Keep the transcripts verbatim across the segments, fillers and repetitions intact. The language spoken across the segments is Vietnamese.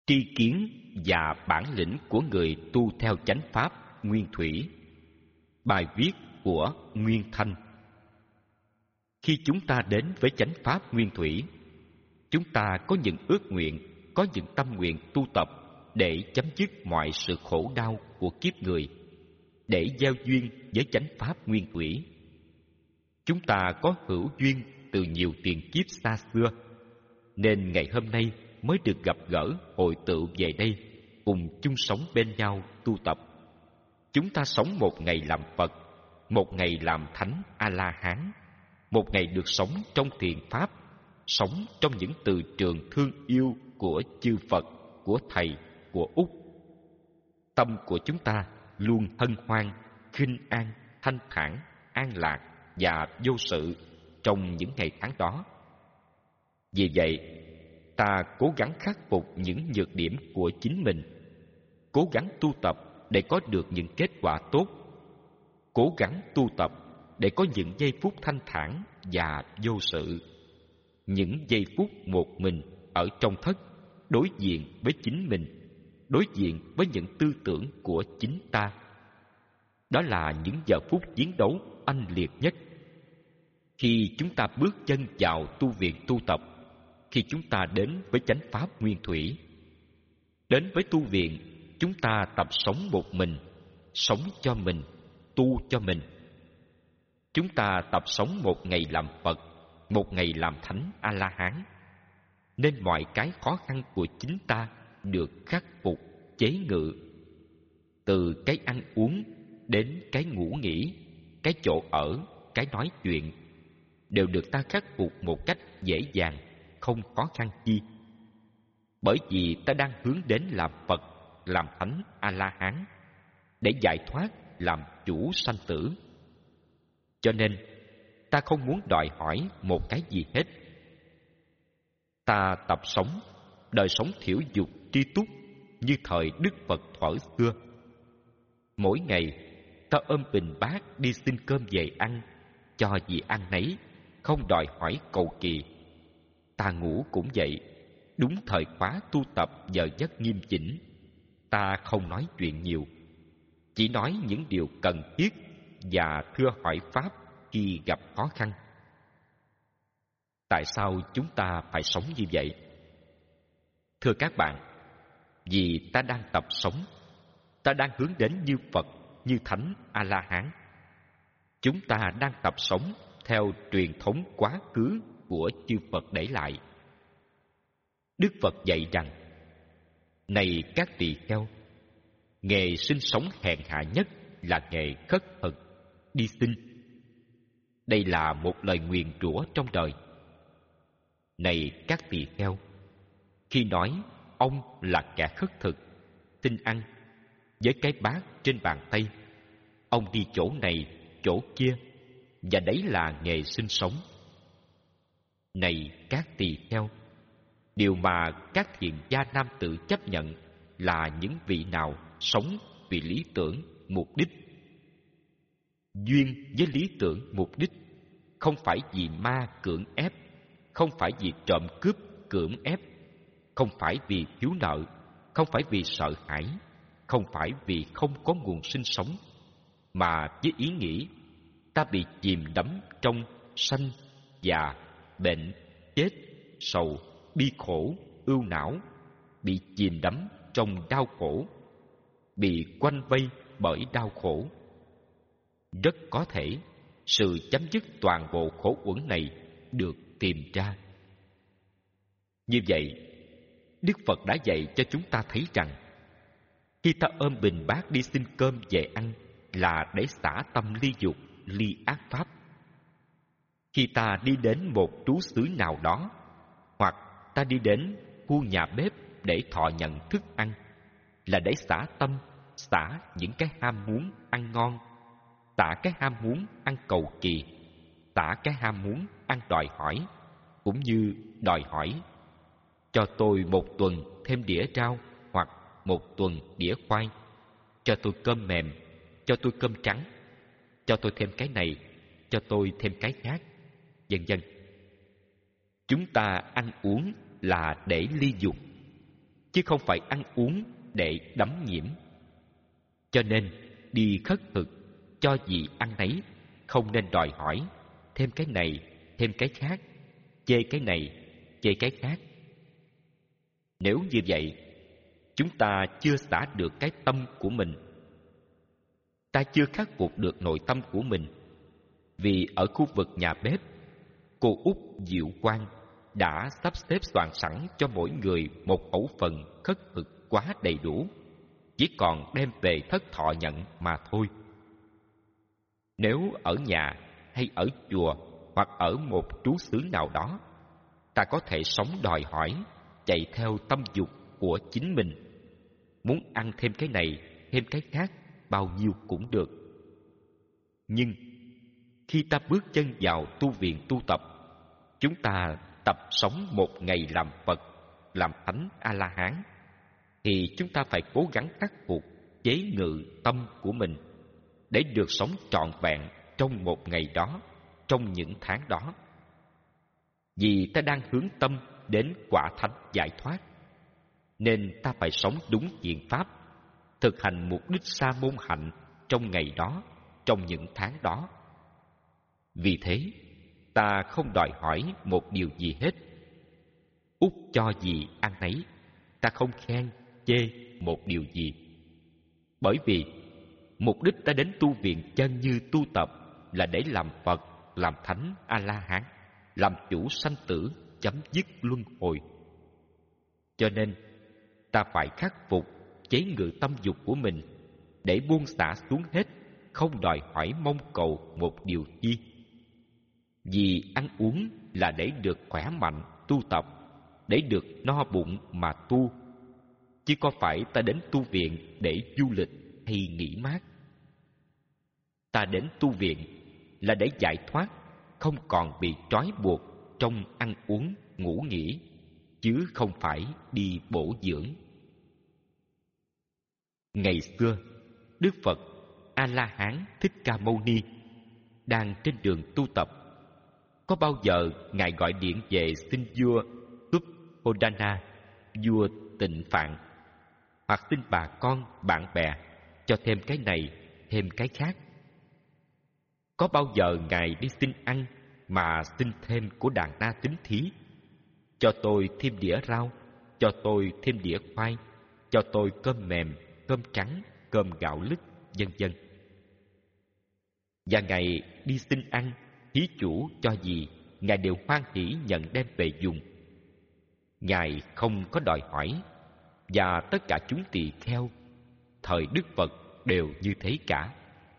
Tri kiến và bản lĩnh của người tu theo chánh pháp nguyên thủy. Bài viết của Nguyên Thanh. Khi chúng ta đến với chánh pháp nguyên thủy, chúng ta có những ước nguyện, có những tâm nguyện tu tập để chấm dứt mọi sự khổ đau của kiếp người, để gieo duyên với chánh pháp nguyên thủy. Chúng ta có hữu duyên từ nhiều tiền kiếp xa xưa, nên ngày hôm nay mới được gặp gỡ hội tụ về đây, cùng chung sống bên nhau tu tập. Chúng ta sống một ngày làm Phật, một ngày làm Thánh A-la-hán, một ngày được sống trong thiện pháp, sống trong những từ trường thương yêu của chư Phật, của Thầy, của Úc. Tâm của chúng ta luôn hân hoan, khinh an, thanh thản, an lạc và vô sự trong những ngày tháng đó. Vì vậy, ta cố gắng khắc phục những nhược điểm của chính mình, cố gắng tu tập để có được những kết quả tốt, cố gắng tu tập để có những giây phút thanh thản và vô sự, những giây phút một mình ở trong thất, đối diện với chính mình, đối diện với những tư tưởng của chính ta. Đó là những giờ phút chiến đấu oanh liệt nhất. Khi chúng ta bước chân vào tu viện tu tập, khi chúng ta đến với chánh pháp nguyên thủy, đến với tu viện, chúng ta tập sống một mình, sống cho mình, tu cho mình. Chúng ta tập sống một ngày làm Phật, một ngày làm Thánh A-la-hán, nên mọi cái khó khăn của chính ta được khắc phục, chế ngự. Từ cái ăn uống đến cái ngủ nghỉ, cái chỗ ở, cái nói chuyện, đều được ta khắc phục một cách dễ dàng, không khó khăn chi. Bởi vì ta đang hướng đến làm Phật, làm Thánh A-la-hán, để giải thoát làm chủ sanh tử. Cho nên, ta không muốn đòi hỏi một cái gì hết. Ta tập sống, đời sống thiểu dục tri túc như thời Đức Phật thuở xưa. Mỗi ngày, ta ôm bình bát đi xin cơm về ăn, cho gì ăn nấy, không đòi hỏi cầu kỳ. Ta ngủ cũng vậy, đúng thời khóa tu tập giờ giấc nghiêm chỉnh. Ta không nói chuyện nhiều, chỉ nói những điều cần thiết và thưa hỏi pháp khi gặp khó khăn. Tại sao chúng ta phải sống như vậy? Thưa các bạn, vì ta đang tập sống, ta đang hướng đến như Phật, như Thánh A-la-hán. Chúng ta đang tập sống theo truyền thống quá khứ của chư Phật để lại. Đức Phật dạy rằng: này các tỳ kheo, nghề sinh sống hèn hạ nhất là nghề khất thực, đi xin. Đây là một lời nguyền rủa trong đời. Này các tỳ kheo, khi nói ông là kẻ khất thực, xin ăn, với cái bát trên bàn tay, ông đi chỗ này, chỗ kia, và đấy là nghề sinh sống. Này các tỳ kheo, điều mà các thiện gia nam tử chấp nhận là những vị nào sống vì lý tưởng, mục đích. Duyên với lý tưởng, mục đích, không phải vì ma cưỡng ép, không phải vì trộm cướp cưỡng ép, không phải vì thiếu nợ, không phải vì sợ hãi, không phải vì không có nguồn sinh sống, mà với ý nghĩ ta bị chìm đắm trong sanh, già, bệnh, chết, sầu, bi khổ, ưu não, bị chìm đắm trong đau khổ, bị quanh vây bởi đau khổ. Rất có thể sự chấm dứt toàn bộ khổ uẩn này được tìm ra. Như vậy, Đức Phật đã dạy cho chúng ta thấy rằng khi ta ôm bình bát đi xin cơm về ăn là để xả tâm ly dục, ly ác pháp. Khi ta đi đến một trú xứ nào đó, hoặc ta đi đến khu nhà bếp để thọ nhận thức ăn, là để xả tâm, xả những cái ham muốn ăn ngon, xả cái ham muốn ăn cầu kỳ, xả cái ham muốn ăn đòi hỏi, cũng như đòi hỏi cho tôi một tuần thêm đĩa rau, hoặc một tuần đĩa khoai, cho tôi cơm mềm, cho tôi cơm trắng, cho tôi thêm cái này, cho tôi thêm cái khác, vân vân. Chúng ta ăn uống là để ly dục. chứ không phải ăn uống để đắm nhiễm. Cho nên đi khất thực, cho gì ăn nấy, không nên đòi hỏi thêm cái này, thêm cái khác, chê cái này, chê cái khác. Nếu như vậy, chúng ta chưa xả được cái tâm của mình. Ta chưa khắc phục được nội tâm của mình. Vì ở khu vực nhà bếp, cô Út Diệu Quang đã sắp xếp soạn sẵn cho mỗi người một khẩu phần khất thực quá đầy đủ, chỉ còn đem về thất thọ nhận mà thôi. Nếu ở nhà hay ở chùa hoặc ở một trú xứ nào đó, ta có thể sống đòi hỏi, chạy theo tâm dục của chính mình, muốn ăn thêm cái này, thêm cái khác, bao nhiêu cũng được. Nhưng khi ta bước chân vào tu viện tu tập, chúng ta tập sống một ngày làm Phật, làm Thánh A-la-hán, thì chúng ta phải cố gắng khắc phục chế ngự tâm của mình để được sống trọn vẹn trong một ngày đó, trong những tháng đó. Vì ta đang hướng tâm đến quả thánh giải thoát, nên ta phải sống đúng thiện pháp, thực hành mục đích sa môn hạnh trong ngày đó, trong những tháng đó. Vì thế, ta không đòi hỏi một điều gì hết. Út cho gì ăn nấy, ta không khen, chê một điều gì. Bởi vì mục đích ta đến tu viện chân như tu tập là để làm Phật, làm Thánh A-la-hán, làm chủ sanh tử, chấm dứt luân hồi. Cho nên, ta phải khắc phục chế ngự tâm dục của mình để buông xả xuống hết, không đòi hỏi mong cầu một điều chi. Vì ăn uống là để được khỏe mạnh tu tập, để được no bụng mà tu, chứ có phải ta đến tu viện để du lịch hay nghỉ mát. Ta đến tu viện là để giải thoát, không còn bị trói buộc trong ăn uống, ngủ nghỉ, chứ không phải đi bổ dưỡng. Ngày xưa, Đức Phật A-la-hán Thích Ca Mâu Ni đang trên đường tu tập. Có bao giờ Ngài gọi điện về xin vua Suddhodana, vua Tịnh Phạn, hoặc xin bà con, bạn bè cho thêm cái này, thêm cái khác? Có bao giờ Ngài đi xin ăn mà xin thêm của đàn na tín thí? Cho tôi thêm đĩa rau, cho tôi thêm đĩa khoai, cho tôi cơm mềm, cơm trắng, cơm gạo lứt, vân vân. Và Ngài đi xin ăn, thí chủ cho gì, Ngài đều hoan hỉ nhận đem về dùng. Ngài không có đòi hỏi, và tất cả chúng tỳ kheo thời Đức Phật đều như thế cả.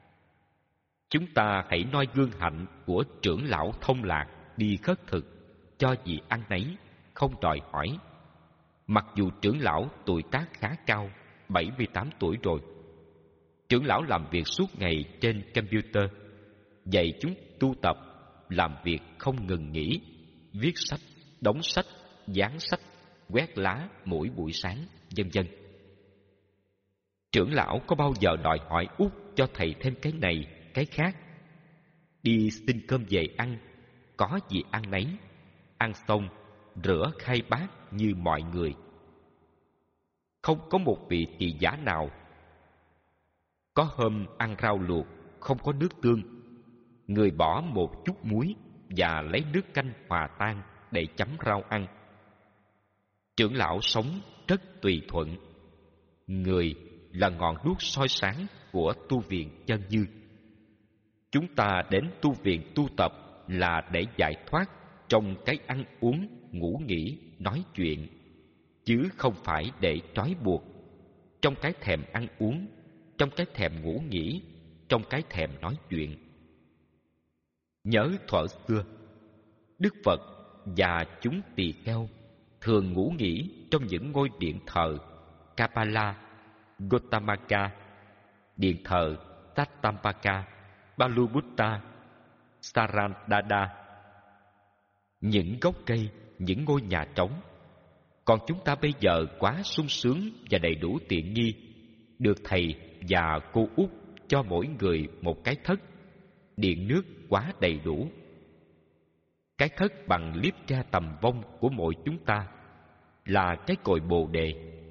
Chúng ta hãy noi gương hạnh của trưởng lão Thông Lạc đi khất thực, cho gì ăn nấy, không đòi hỏi. Mặc dù trưởng lão tuổi tác khá cao, bảy mươi tám tuổi rồi. Trưởng lão làm việc suốt ngày trên computer, dạy chúng tu tập, làm việc không ngừng nghỉ, viết sách, đóng sách, dán sách, quét lá mỗi buổi sáng, vân vân. Trưởng lão có bao giờ đòi hỏi Út cho thầy thêm cái này, cái khác? Đi xin cơm về ăn, có gì ăn nấy, ăn xong rửa khay bát như mọi người. Không có một vị tỳ giả nào. Có hôm ăn rau luộc không có nước tương, người bỏ một chút muối và lấy nước canh hòa tan để chấm rau ăn. Trưởng lão sống rất tùy thuận. Người là ngọn đuốc soi sáng của tu viện Chân Như. Chúng ta đến tu viện tu tập là để giải thoát trong cái ăn uống, ngủ nghỉ, nói chuyện, chứ không phải để trói buộc trong cái thèm ăn uống, trong cái thèm ngủ nghỉ, trong cái thèm nói chuyện. Nhớ thuở xưa, Đức Phật và chúng tỳ kheo thường ngủ nghỉ trong những ngôi điện thờ Kapala, Gottamaka, điện thờ Sattampaka, Balubutta, Sarandada, những gốc cây, những ngôi nhà trống. Còn chúng ta bây giờ quá sung sướng và đầy đủ tiện nghi, được thầy và cô Út cho mỗi người một cái thất, điện nước quá đầy đủ. Cái thất bằng liếp tre tầm vong của mỗi chúng ta là cái cội bồ đề,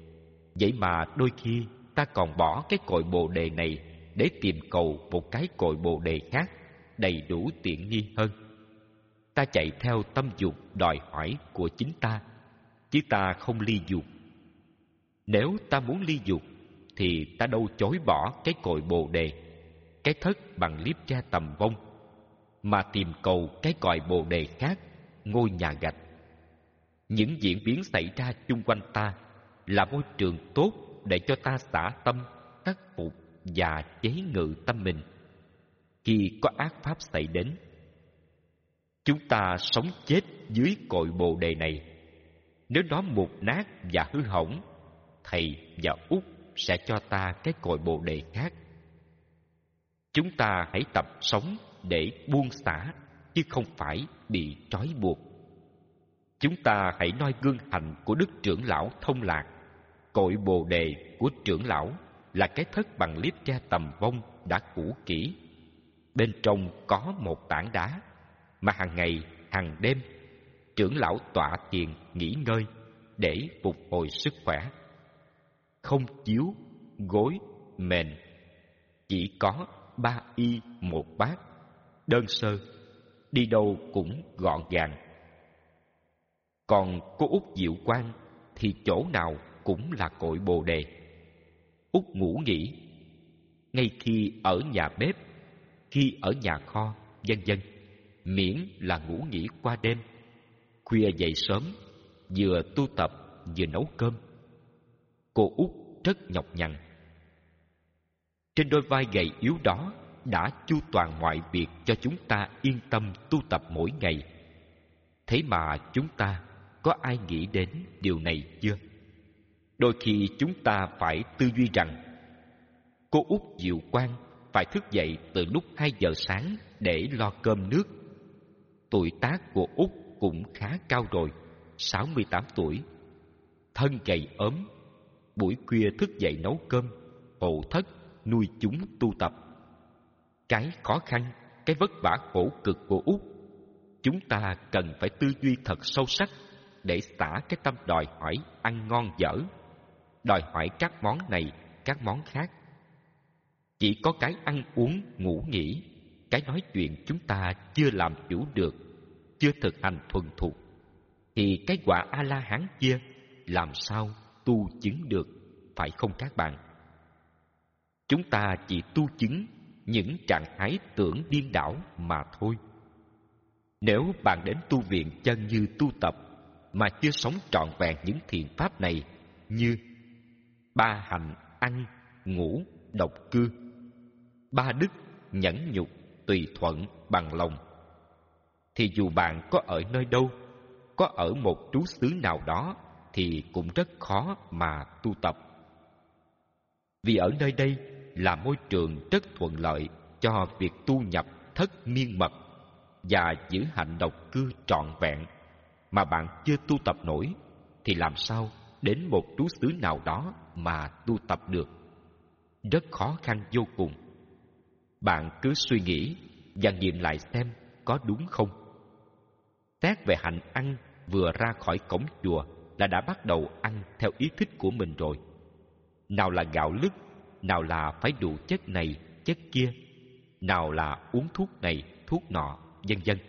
Vậy mà đôi khi ta còn bỏ cái cội bồ đề này để tìm cầu một cái cội bồ đề khác đầy đủ tiện nghi hơn. Ta chạy theo tâm dục đòi hỏi của chính ta, chứ ta không ly dục. Nếu ta muốn ly dục thì ta đâu chối bỏ cái cội bồ đề, cái thất bằng liếp tre tầm vong, mà tìm cầu cái cội bồ đề khác, ngôi nhà gạch. Những diễn biến xảy ra chung quanh ta là môi trường tốt để cho ta xả tâm, khắc phục và chế ngự tâm mình khi có ác pháp xảy đến. Chúng ta sống chết dưới cội bồ đề này. Nếu nó mục nát và hư hỏng, thầy và Út sẽ cho ta cái cội bồ đề khác. Chúng ta hãy tập sống để buông xả, chứ không phải bị trói buộc. Chúng ta hãy noi gương hạnh của Đức Trưởng Lão Thông Lạc. Cội bồ đề của trưởng lão là cái thất bằng liếp tre tầm vong đã cũ kỹ. Bên trong có một tảng đá mà hàng ngày, hàng đêm, trưởng lão tọa thiền nghỉ ngơi để phục hồi sức khỏe. Không chiếu, gối, mền, chỉ có ba y một bát, đơn sơ, đi đâu cũng gọn gàng. Còn cô Út Diệu Quang thì chỗ nào cũng là cội bồ đề. Út ngủ nghỉ, ngay khi ở nhà bếp, khi ở nhà kho, vân vân, miễn là ngủ nghỉ qua đêm. Khuya dậy sớm, vừa tu tập vừa nấu cơm. Cô Út rất nhọc nhằn. Trên đôi vai gầy yếu đó đã chu toàn mọi việc cho chúng ta yên tâm tu tập mỗi ngày. Thế mà chúng ta có ai nghĩ đến điều này chưa? Đôi khi chúng ta phải tư duy rằng cô Út Diệu Quang phải thức dậy từ lúc hai giờ sáng để lo cơm nước. Tuổi tác của Út cũng khá cao rồi, sáu mươi tám tuổi. Thân gầy ốm, buổi khuya thức dậy nấu cơm, hộ thất, nuôi chúng tu tập. Cái khó khăn, cái vất vả khổ cực của Út, chúng ta cần phải tư duy thật sâu sắc để xả cái tâm đòi hỏi ăn ngon dở, đòi hỏi các món này, các món khác. Chỉ có cái ăn uống, ngủ nghỉ, cái nói chuyện chúng ta chưa làm chủ được, chưa thực hành thuần thục, thì cái quả A-la-hán kia làm sao tu chứng được, phải không các bạn? Chúng ta chỉ tu chứng những trạng thái tưởng điên đảo mà thôi. Nếu bạn đến tu viện chân như tu tập mà chưa sống trọn vẹn những thiện pháp này như ba hạnh ăn, ngủ, độc cư, ba đức nhẫn nhục, tùy thuận, bằng lòng, thì dù bạn có ở nơi đâu, có ở một trú xứ nào đó, thì cũng rất khó mà tu tập. Vì ở nơi đây là môi trường rất thuận lợi cho việc tu nhập thất miên mật và giữ hạnh độc cư trọn vẹn, mà bạn chưa tu tập nổi, thì làm sao đến một trú xứ nào đó mà tu tập được? Rất khó khăn vô cùng. Bạn cứ suy nghĩ và nghiệm lại xem có đúng không. Xét về hạnh ăn, vừa ra khỏi cổng chùa là đã bắt đầu ăn theo ý thích của mình rồi. Nào là gạo lứt, nào là phải đủ chất này, chất kia, nào là uống thuốc này, thuốc nọ, vân vân.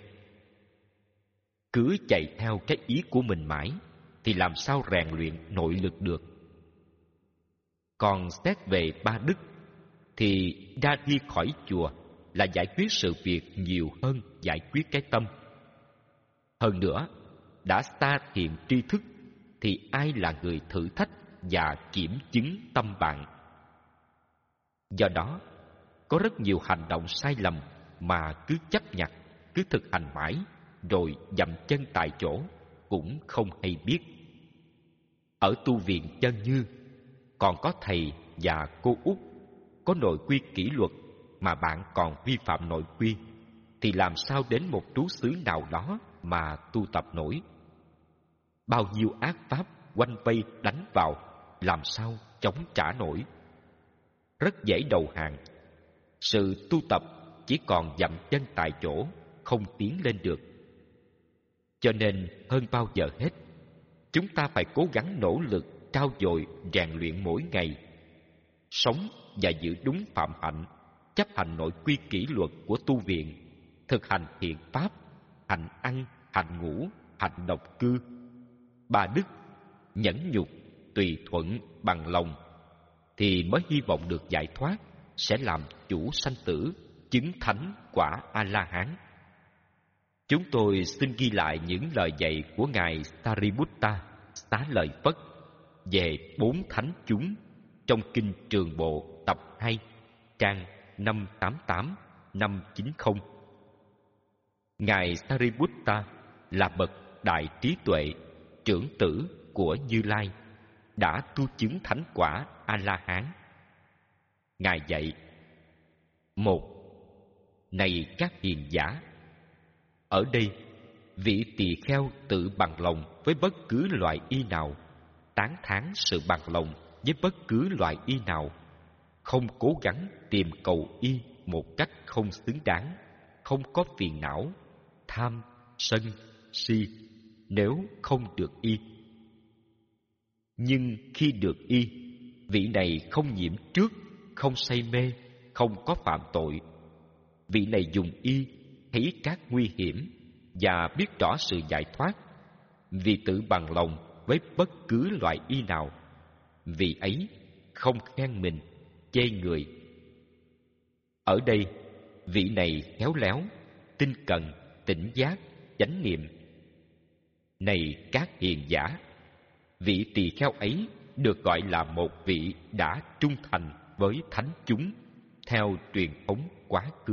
Cứ chạy theo cái ý của mình mãi thì làm sao rèn luyện nội lực được. Còn xét về ba đức thì ra đi khỏi chùa là giải quyết sự việc nhiều hơn giải quyết cái tâm. Hơn nữa, đã xa thiện tri thức thì ai là người thử thách và kiểm chứng tâm bạn? Do đó, có rất nhiều hành động sai lầm mà cứ chấp nhặt, cứ thực hành mãi, rồi dậm chân tại chỗ, cũng không hay biết. Ở tu viện Chân Như, còn có thầy và cô Út, có nội quy kỷ luật mà bạn còn vi phạm nội quy, thì làm sao đến một trú xứ nào đó mà tu tập nổi? Bao nhiêu ác pháp quanh vây đánh vào, làm sao chống trả nổi? Rất dễ đầu hàng. Sự tu tập chỉ còn dậm chân tại chỗ, không tiến lên được. Cho nên hơn bao giờ hết, chúng ta phải cố gắng nỗ lực trau dồi rèn luyện mỗi ngày, sống và giữ đúng phạm hạnh, chấp hành nội quy kỷ luật của tu viện, thực hành thiện pháp, hành ăn, hành ngủ, hành độc cư. Ba đức nhẫn nhục, tùy thuận, bằng lòng thì mới hy vọng được giải thoát, sẽ làm chủ sanh tử, chứng thánh quả A-la-hán. Chúng tôi xin ghi lại những lời dạy của Ngài Sariputta Xá Lợi Phất về bốn thánh chúng trong Kinh Trường Bộ tập hai, trang năm tám tám năm chín không. Ngài Sariputta là bậc đại trí tuệ, trưởng tử của Như Lai, đã tu chứng thánh quả A-la-hán. Ngài dạy: một. Này các hiền giả, ở đây vị tỳ kheo tự bằng lòng với bất cứ loại y nào, tán thán sự bằng lòng với bất cứ loại y nào, không cố gắng tìm cầu y một cách không xứng đáng, không có phiền não, tham, sân, si nếu không được y. Nhưng khi được y, vị này không nhiễm trước, không say mê, không có phạm tội. Vị này dùng y thấy các nguy hiểm và biết rõ sự giải thoát, vì tự bằng lòng với bất cứ loại y nào. Vị ấy không khen mình, chê người. Ở đây, vị này khéo léo, tinh cần, tỉnh giác, chánh niệm. Này các hiền giả, vị tỳ kheo ấy được gọi là một vị đã trung thành với thánh chúng theo truyền thống quá khứ.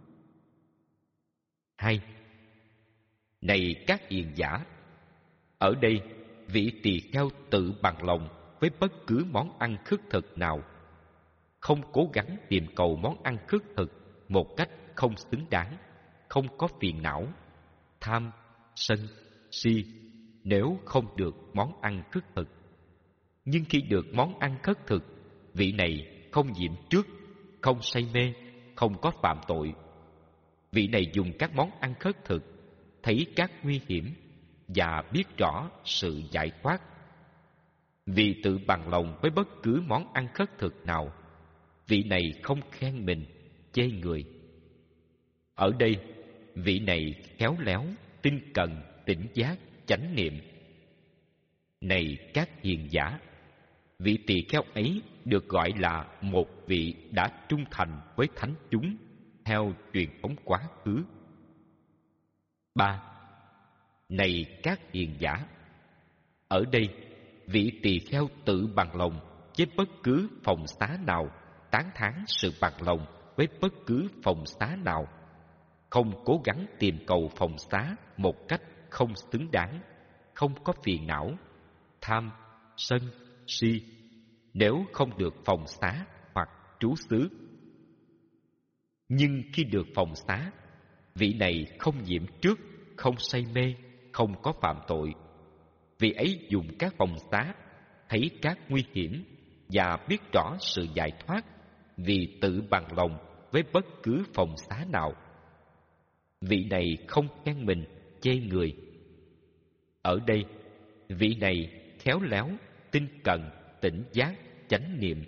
Hai. Này các hiền giả, ở đây vị tỳ kheo tự bằng lòng với bất cứ món ăn khất thực nào, không cố gắng tìm cầu món ăn khất thực một cách không xứng đáng, không có phiền não, tham, sân, si nếu không được món ăn khất thực. Nhưng khi được món ăn khất thực, vị này không nhiễm trước, không say mê, không có phạm tội. Vị này dùng các món ăn khất thực, thấy các nguy hiểm và biết rõ sự giải thoát. Vì tự bằng lòng với bất cứ món ăn khất thực nào, vị này không khen mình, chê người. Ở đây, vị này khéo léo, tinh cần, tỉnh giác, chánh niệm. Này các hiền giả, vị tỳ kheo ấy được gọi là một vị đã trung thành với thánh chúng theo truyền thống quá khứ. Ba. Này các hiền giả, ở đây vị tỳ kheo tự bằng lòng với bất cứ phòng xá nào, tán thán sự bằng lòng với bất cứ phòng xá nào, không cố gắng tìm cầu phòng xá một cách không xứng đáng, không có phiền não, tham, sân, si nếu không được phòng xá hoặc trú xứ. Nhưng khi được phòng xá, vị này không nhiễm trước, không say mê, không có phạm tội. Vị ấy dùng các phòng xá, thấy các nguy hiểm và biết rõ sự giải thoát, vì tự bằng lòng với bất cứ phòng xá nào. Vị này không khen mình, chê người. Ở đây, vị này khéo léo, tinh cần, tỉnh giác, chánh niệm.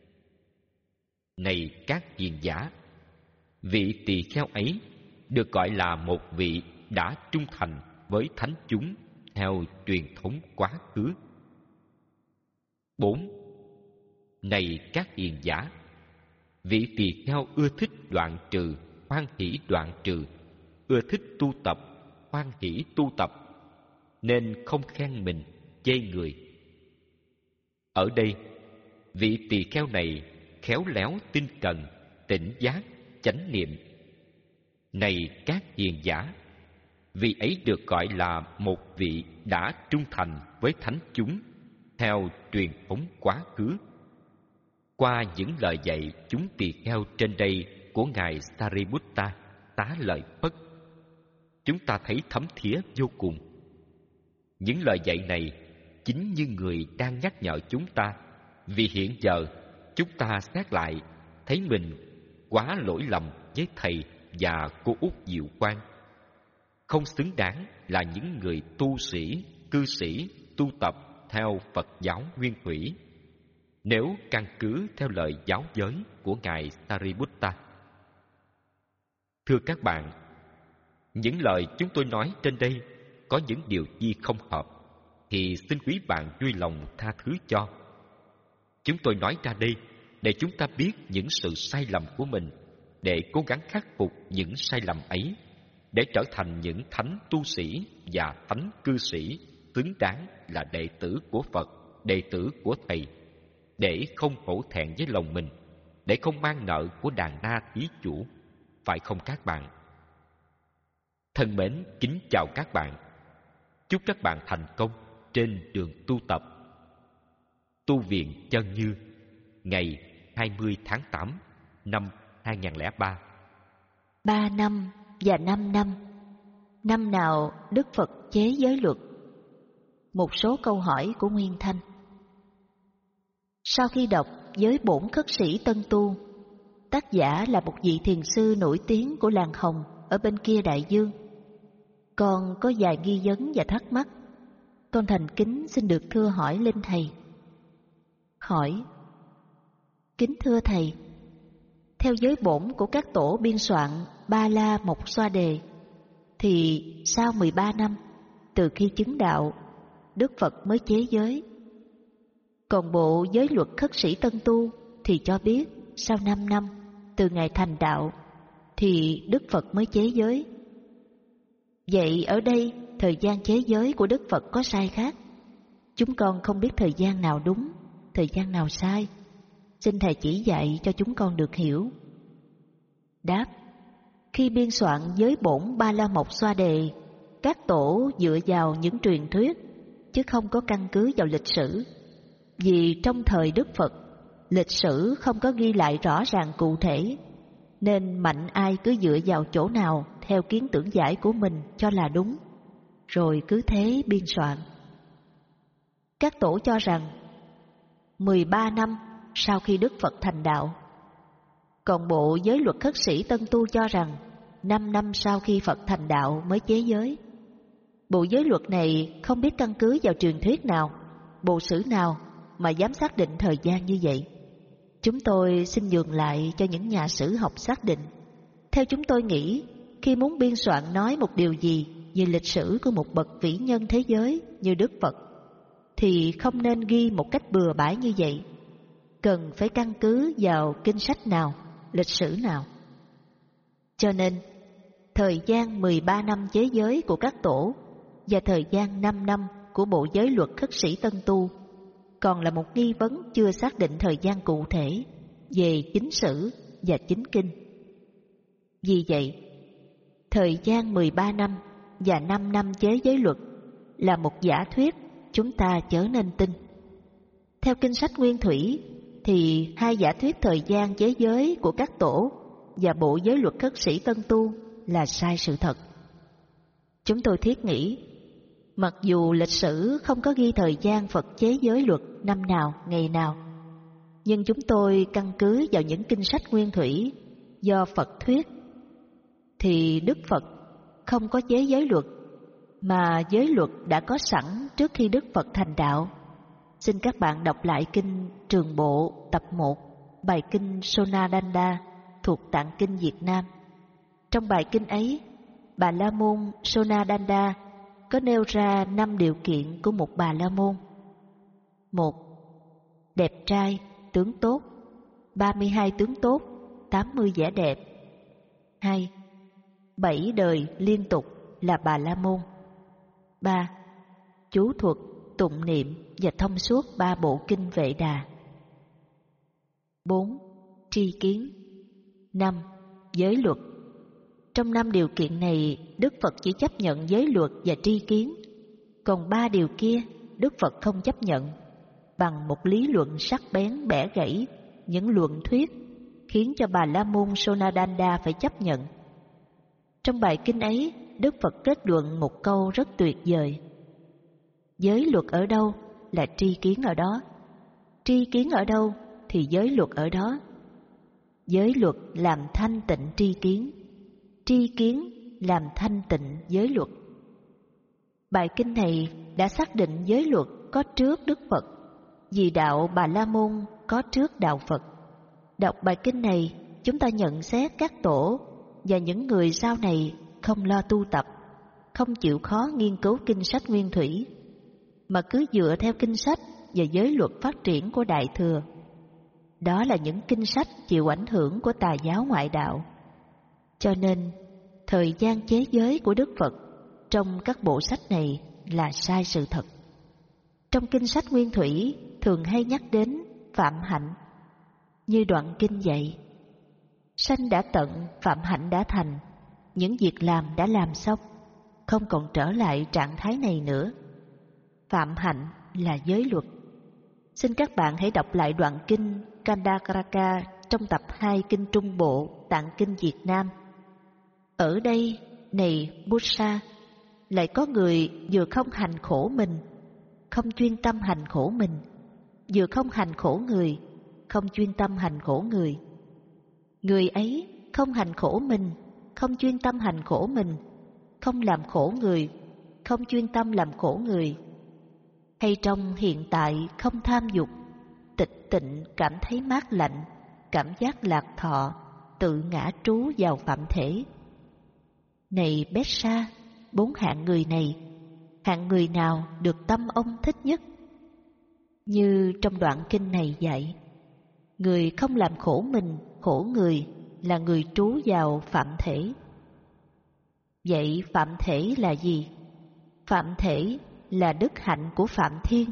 Này các hiền giả, vị tỳ kheo ấy được gọi là một vị đã trung thành với thánh chúng theo truyền thống quá khứ. Bốn. Này các hiền giả, vị tỳ kheo ưa thích đoạn trừ, hoan hỷ đoạn trừ, ưa thích tu tập, hoan hỷ tu tập, nên không khen mình, chê người. Ở đây, vị tỳ kheo này khéo léo, tinh cần, tỉnh giác, chánh niệm. Này các hiền giả, vị ấy được gọi là một vị đã trung thành với thánh chúng theo truyền thống quá khứ. Qua những lời dạy chúng tỳ kheo trên đây của Ngài Sariputta Xá Lợi Phất, chúng ta thấy thấm thía vô cùng. Những lời dạy này chính như người đang nhắc nhở chúng ta, vì hiện giờ chúng ta xét lại thấy mình quá lỗi lầm với thầy và cô út Diệu Quang, không xứng đáng là những người tu sĩ, cư sĩ, tu tập theo Phật giáo Nguyên Thủy, nếu căn cứ theo lời giáo giới của Ngài Sariputta. Thưa các bạn, những lời chúng tôi nói trên đây có những điều gì không hợp thì xin quý bạn vui lòng tha thứ cho. Chúng tôi nói ra đây để chúng ta biết những sự sai lầm của mình, để cố gắng khắc phục những sai lầm ấy, để trở thành những thánh tu sĩ và thánh cư sĩ xứng đáng là đệ tử của Phật, đệ tử của Thầy, để không hổ thẹn với lòng mình, để không mang nợ của đàn na thí chủ. Phải không các bạn? Thân mến, kính chào các bạn. Chúc các bạn thành công trên đường tu tập. Tu viện Chân Như, ngày hai mươi tháng tám năm hai nghìn không trăm lẻ ba. Ba năm và năm năm. Năm nào Đức Phật chế giới luật? Một số câu hỏi của Nguyên Thanh. Sau khi đọc Giới Bổn Khất Sĩ Tân Tu, tác giả là một vị thiền sư nổi tiếng của làng Hồng ở bên kia đại dương, con có vài nghi vấn và thắc mắc. Con thành kính xin được thưa hỏi lên thầy. Hỏi: kính thưa thầy, theo giới bổn của các tổ biên soạn Ba La Mộc Xoa Đề, thì sau mười ba năm từ khi chứng đạo, Đức Phật mới chế giới. Còn bộ giới luật khất sĩ Tân Tu thì cho biết sau năm năm từ ngày thành đạo thì Đức Phật mới chế giới. Vậy ở đây thời gian chế giới của Đức Phật có sai khác? Chúng con không biết thời gian nào đúng, thời gian nào sai. Xin thầy chỉ dạy cho chúng con được hiểu. Đáp: khi biên soạn giới bổn Ba La Mộc Xoa Đề, các tổ dựa vào những truyền thuyết chứ không có căn cứ vào lịch sử. Vì trong thời Đức Phật, lịch sử không có ghi lại rõ ràng cụ thể, nên mạnh ai cứ dựa vào chỗ nào theo kiến tưởng giải của mình cho là đúng, rồi cứ thế biên soạn. Các tổ cho rằng mười ba năm sau khi Đức Phật thành đạo. Còn bộ giới luật khất sĩ Tân Tu cho rằng năm năm sau khi Phật thành đạo mới chế giới. Bộ giới luật này không biết căn cứ vào truyền thuyết nào, bộ sử nào mà dám xác định thời gian như vậy. Chúng tôi xin nhường lại cho những nhà sử học xác định. Theo chúng tôi nghĩ, khi muốn biên soạn nói một điều gì về lịch sử của một bậc vĩ nhân thế giới như Đức Phật, thì không nên ghi một cách bừa bãi như vậy. Cần phải căn cứ vào kinh sách nào, lịch sử nào. Cho nên, thời gian mười ba năm chế giới của các tổ và thời gian năm năm của bộ giới luật khất sĩ Tân Tu còn là một nghi vấn chưa xác định thời gian cụ thể về chính sử và chính kinh. Vì vậy, thời gian mười ba năm và năm năm chế giới luật là một giả thuyết chúng ta chớ nên tin. Theo kinh sách Nguyên Thủy thì hai giả thuyết thời gian chế giới của các tổ và bộ giới luật khất sĩ Tân Tu là sai sự thật. Chúng tôi thiết nghĩ, mặc dù lịch sử không có ghi thời gian Phật chế giới luật năm nào, ngày nào, nhưng chúng tôi căn cứ vào những kinh sách Nguyên Thủy do Phật thuyết, thì Đức Phật không có chế giới luật, mà giới luật đã có sẵn trước khi Đức Phật thành đạo. Xin các bạn đọc lại kinh Trường Bộ tập một, bài kinh Sonadanda thuộc Tạng Kinh Việt Nam. Trong bài kinh ấy, Bà La Môn Sonadanda có nêu ra năm điều kiện của một Bà La Môn. Một, đẹp trai, tướng tốt, ba mươi hai tướng tốt, tám mươi vẻ đẹp. Hai, bảy đời liên tục là Bà La Môn. Ba, chú thuật, tụng niệm và thông suốt ba bộ kinh Vệ Đà. Bốn, tri kiến. Năm, giới luật. Trong năm điều kiện này, Đức Phật chỉ chấp nhận giới luật và tri kiến, còn ba điều kia Đức Phật không chấp nhận, bằng một lý luận sắc bén bẻ gãy những luận thuyết khiến cho Bà La Môn Sonadanda phải chấp nhận. Trong bài kinh ấy, Đức Phật kết luận một câu rất tuyệt vời: giới luật ở đâu là tri kiến ở đó, tri kiến ở đâu thì giới luật ở đó. Giới luật làm thanh tịnh tri kiến, tri kiến làm thanh tịnh giới luật. Bài kinh này đã xác định giới luật có trước Đức Phật, vì đạo Bà La Môn có trước đạo Phật. Đọc bài kinh này, chúng ta nhận xét các tổ và những người sau này không lo tu tập, không chịu khó nghiên cứu kinh sách nguyên thủy, mà cứ dựa theo kinh sách và giới luật phát triển của Đại Thừa. Đó là những kinh sách chịu ảnh hưởng của tà giáo ngoại đạo. Cho nên, thời gian chế giới của Đức Phật trong các bộ sách này là sai sự thật. Trong kinh sách nguyên thủy thường hay nhắc đến phạm hạnh, như đoạn kinh dạy: sanh đã tận, phạm hạnh đã thành, những việc làm đã làm xong, không còn trở lại trạng thái này nữa. Phạm hạnh là giới luật. Xin các bạn hãy đọc lại đoạn kinh Kandakaraka trong tập hai Kinh Trung Bộ, Tạng Kinh Việt Nam. Ở đây, này Buddha, lại có người vừa không hành khổ mình, không chuyên tâm hành khổ mình, vừa không hành khổ người, không chuyên tâm hành khổ người. Người ấy không hành khổ mình, không chuyên tâm hành khổ mình, không làm khổ người, không chuyên tâm làm khổ người. Hay trong hiện tại không tham dục, tịch tịnh cảm thấy mát lạnh, cảm giác lạc thọ, tự ngã trú vào phạm thể. Này Bessa, bốn hạng người này, hạng người nào được tâm ông thích nhất? Như trong đoạn kinh này dạy, người không làm khổ mình, khổ người là người trú vào phạm thể. Vậy phạm thể là gì? Phạm thể là đức hạnh của Phạm Thiên.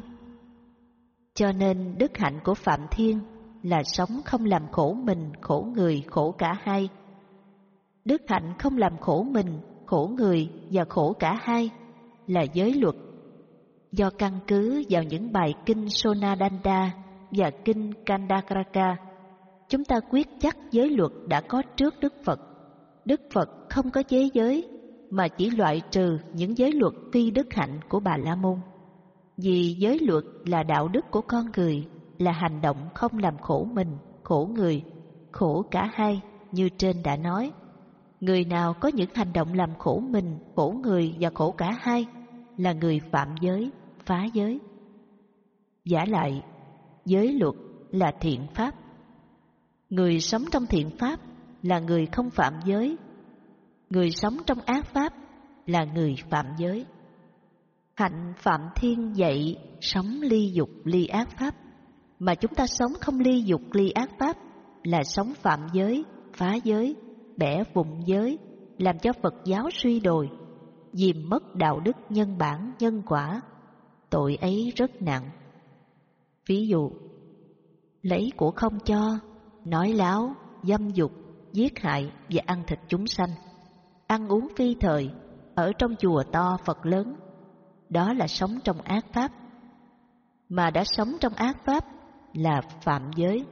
Cho nên đức hạnh của Phạm Thiên là sống không làm khổ mình, khổ người, khổ cả hai. Đức hạnh không làm khổ mình, khổ người và khổ cả hai là giới luật. Do căn cứ vào những bài kinh Sonadanda và kinh Kandakaraka, chúng ta quyết chắc giới luật đã có trước Đức Phật. Đức Phật không có chế giới, mà chỉ loại trừ những giới luật phi đức hạnh của Bà La Môn. Vì giới luật là đạo đức của con người, là hành động không làm khổ mình, khổ người, khổ cả hai như trên đã nói. Người nào có những hành động làm khổ mình, khổ người và khổ cả hai là người phạm giới, phá giới. Vả lại, giới luật là thiện pháp. Người sống trong thiện pháp là người không phạm giới. Người sống trong ác pháp là người phạm giới. Hạnh Phạm Thiên dạy sống ly dục ly ác pháp, mà chúng ta sống không ly dục ly ác pháp là sống phạm giới, phá giới, bẻ vụn giới, làm cho Phật giáo suy đồi, dìm mất đạo đức nhân bản nhân quả. Tội ấy rất nặng. Ví dụ, lấy của không cho, nói láo, dâm dục, giết hại và ăn thịt chúng sanh, ăn uống phi thời, ở trong chùa to Phật lớn, đó là sống trong ác pháp. Mà đã sống trong ác pháp là phạm giới.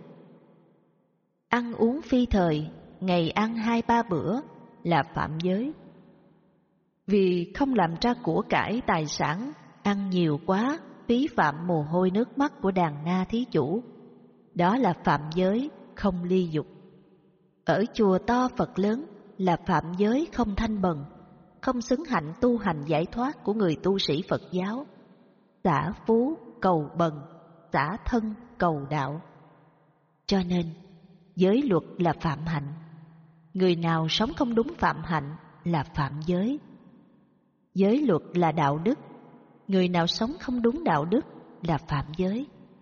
Ăn uống phi thời, ngày ăn hai ba bữa là phạm giới. Vì không làm ra của cải tài sản, ăn nhiều quá, phí phạm mồ hôi nước mắt của đàn na thí chủ, đó là phạm giới, không ly dục. Ở chùa to Phật lớn là phạm giới không thanh bần, không xứng hạnh tu hành giải thoát của người tu sĩ Phật giáo. Xả phú cầu bần, xả thân cầu đạo. Cho nên giới luật là phạm hạnh. Người nào sống không đúng phạm hạnh là phạm giới. Giới luật là đạo đức. Người nào sống không đúng đạo đức là phạm giới.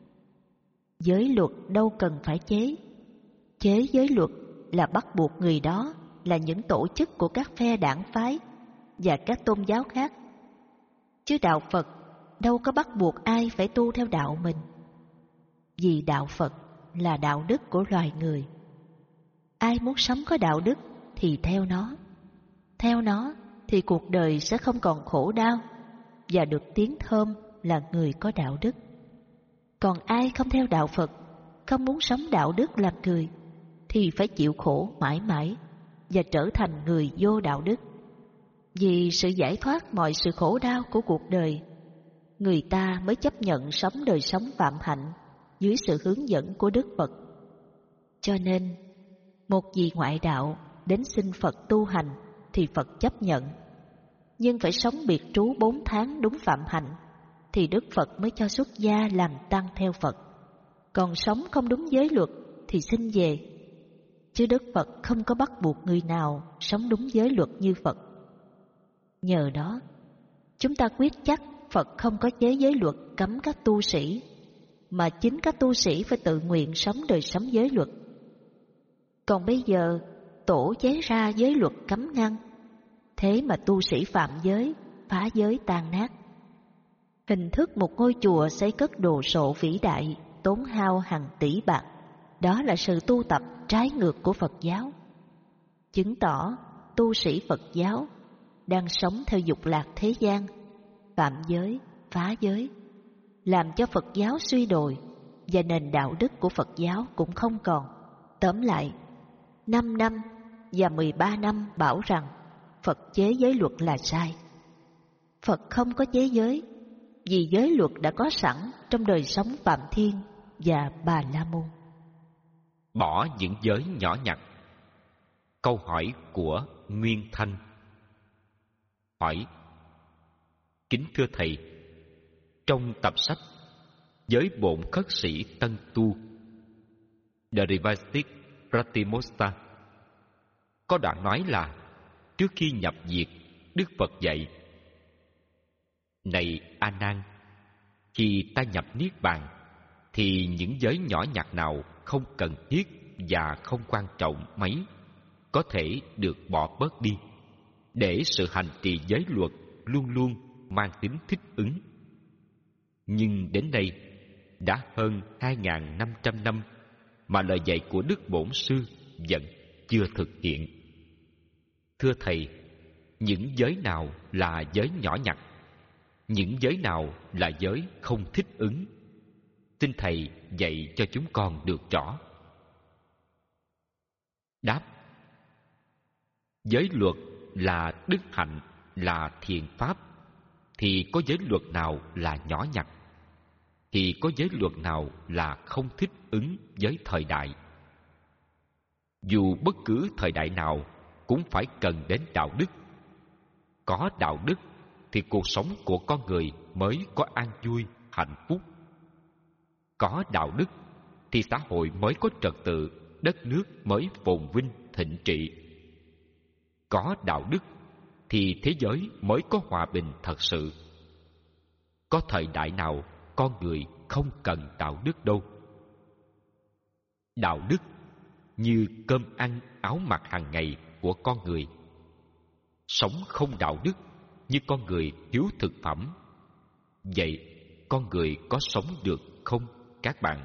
Giới luật đâu cần phải chế. Chế giới luật là bắt buộc người đó là những tổ chức của các phe đảng phái và các tôn giáo khác. Chứ đạo Phật đâu có bắt buộc ai phải tu theo đạo mình. Vì đạo Phật là đạo đức của loài người. Ai muốn sống có đạo đức thì theo nó. Theo nó thì cuộc đời sẽ không còn khổ đau và được tiếng thơm là người có đạo đức. Còn ai không theo đạo Phật, không muốn sống đạo đức làm người, thì phải chịu khổ mãi mãi và trở thành người vô đạo đức. Vì sự giải thoát mọi sự khổ đau của cuộc đời, người ta mới chấp nhận sống đời sống phạm hạnh dưới sự hướng dẫn của Đức Phật. Cho nên, một vị ngoại đạo đến xin Phật tu hành thì Phật chấp nhận, nhưng phải sống biệt trú bốn tháng đúng phạm hạnh thì Đức Phật mới cho xuất gia làm tăng theo Phật. Còn sống không đúng giới luật thì xin về. Chứ Đức Phật không có bắt buộc người nào sống đúng giới luật như Phật. Nhờ đó, chúng ta quyết chắc Phật không có chế giới luật cấm các tu sĩ, mà chính các tu sĩ phải tự nguyện sống đời sống giới luật. Còn bây giờ, tổ chế ra giới luật cấm ngăn, thế mà tu sĩ phạm giới, phá giới tan nát. Hình thức một ngôi chùa xây cất đồ sộ vĩ đại, tốn hao hàng tỷ bạc, đó là sự tu tập trái ngược của Phật giáo. Chứng tỏ tu sĩ Phật giáo đang sống theo dục lạc thế gian, phạm giới, phá giới, làm cho Phật giáo suy đồi và nền đạo đức của Phật giáo cũng không còn. Tóm lại, năm năm và mười ba năm bảo rằng Phật chế giới luật là sai. Phật không có chế giới, vì giới luật đã có sẵn trong đời sống Phạm Thiên và Bà La Môn. Bỏ những giới nhỏ nhặt. Câu hỏi của Nguyên Thanh hỏi: kính thưa thầy, trong tập sách Giới Bổn Khất Sĩ Tân Tu The Revived Pratimosta có đoạn nói là trước khi nhập diệt, Đức Phật dạy: này A Nan, khi ta nhập niết bàn thì những giới nhỏ nhặt nào không cần thiết và không quan trọng mấy có thể được bỏ bớt đi, để sự hành trì giới luật luôn luôn mang tính thích ứng. Nhưng đến đây đã hơn hai nghìn năm trăm năm mà lời dạy của Đức Bổn Sư vẫn chưa thực hiện. Thưa thầy, những giới nào là giới nhỏ nhặt? Những giới nào là giới không thích ứng? Xin thầy dạy cho chúng con được rõ. Đáp: giới luật là đức hạnh, là thiện pháp, thì có giới luật nào là nhỏ nhặt, thì có giới luật nào là không thích ứng với thời đại. Dù bất cứ thời đại nào cũng phải cần đến đạo đức. Có đạo đức thì cuộc sống của con người mới có an vui, hạnh phúc. Có đạo đức thì xã hội mới có trật tự, đất nước mới phồn vinh, thịnh trị. Có đạo đức thì thế giới mới có hòa bình thật sự. Có thời đại nào con người không cần đạo đức đâu. Đạo đức như cơm ăn, áo mặc hàng ngày của con người. Sống không đạo đức như con người thiếu thực phẩm. Vậy con người có sống được không các bạn?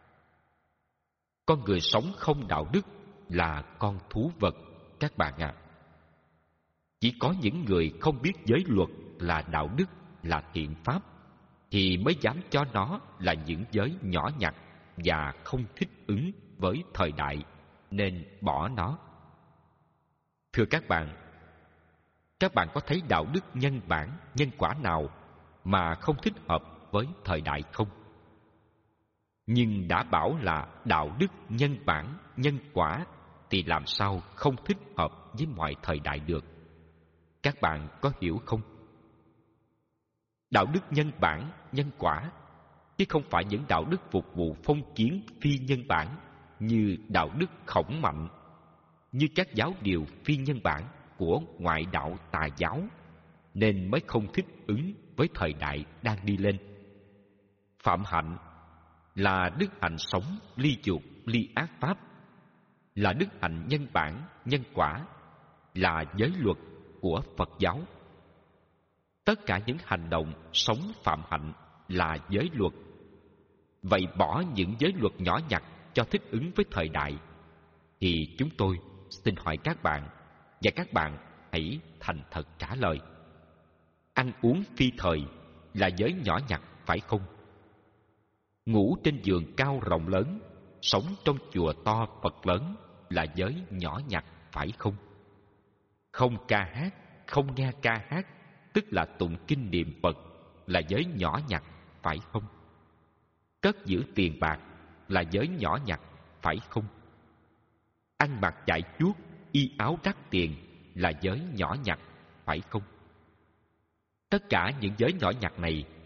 Con người sống không đạo đức là con thú vật các bạn ạ. À. Chỉ có những người không biết giới luật là đạo đức, là thiện pháp, thì mới dám cho nó là những giới nhỏ nhặt và không thích ứng với thời đại, nên bỏ nó. Thưa các bạn, các bạn có thấy đạo đức nhân bản, nhân quả nào mà không thích hợp với thời đại không? Nhưng đã bảo là đạo đức nhân bản, nhân quả thì làm sao không thích hợp với mọi thời đại được? Các bạn có hiểu không? Đạo đức nhân bản, nhân quả, chứ không phải những đạo đức phục vụ phong kiến phi nhân bản như đạo đức khổng mạnh, như các giáo điều phi nhân bản của ngoại đạo tà giáo, nên mới không thích ứng với thời đại đang đi lên. Phạm hạnh là đức hạnh sống ly dục, ly ác pháp, là đức hạnh nhân bản, nhân quả, là giới luật của Phật giáo. Tất cả những hành động sống phạm hạnh là giới luật. Vậy bỏ những giới luật nhỏ nhặt cho thích ứng với thời đại, thì chúng tôi xin hỏi các bạn, và các bạn hãy thành thật trả lời. Ăn uống phi thời là giới nhỏ nhặt phải không? Ngủ trên giường cao rộng lớn, sống trong chùa to Phật lớn là giới nhỏ nhặt phải không? Không ca hát, không nghe ca hát, tức là tụng kinh niệm Phật, là giới nhỏ nhặt phải không? Cất giữ tiền bạc là giới nhỏ nhặt phải không? Ăn mặc chạy chuốt, y áo đắt tiền là giới nhỏ nhặt phải không? Tất cả những giới nhỏ nhặt này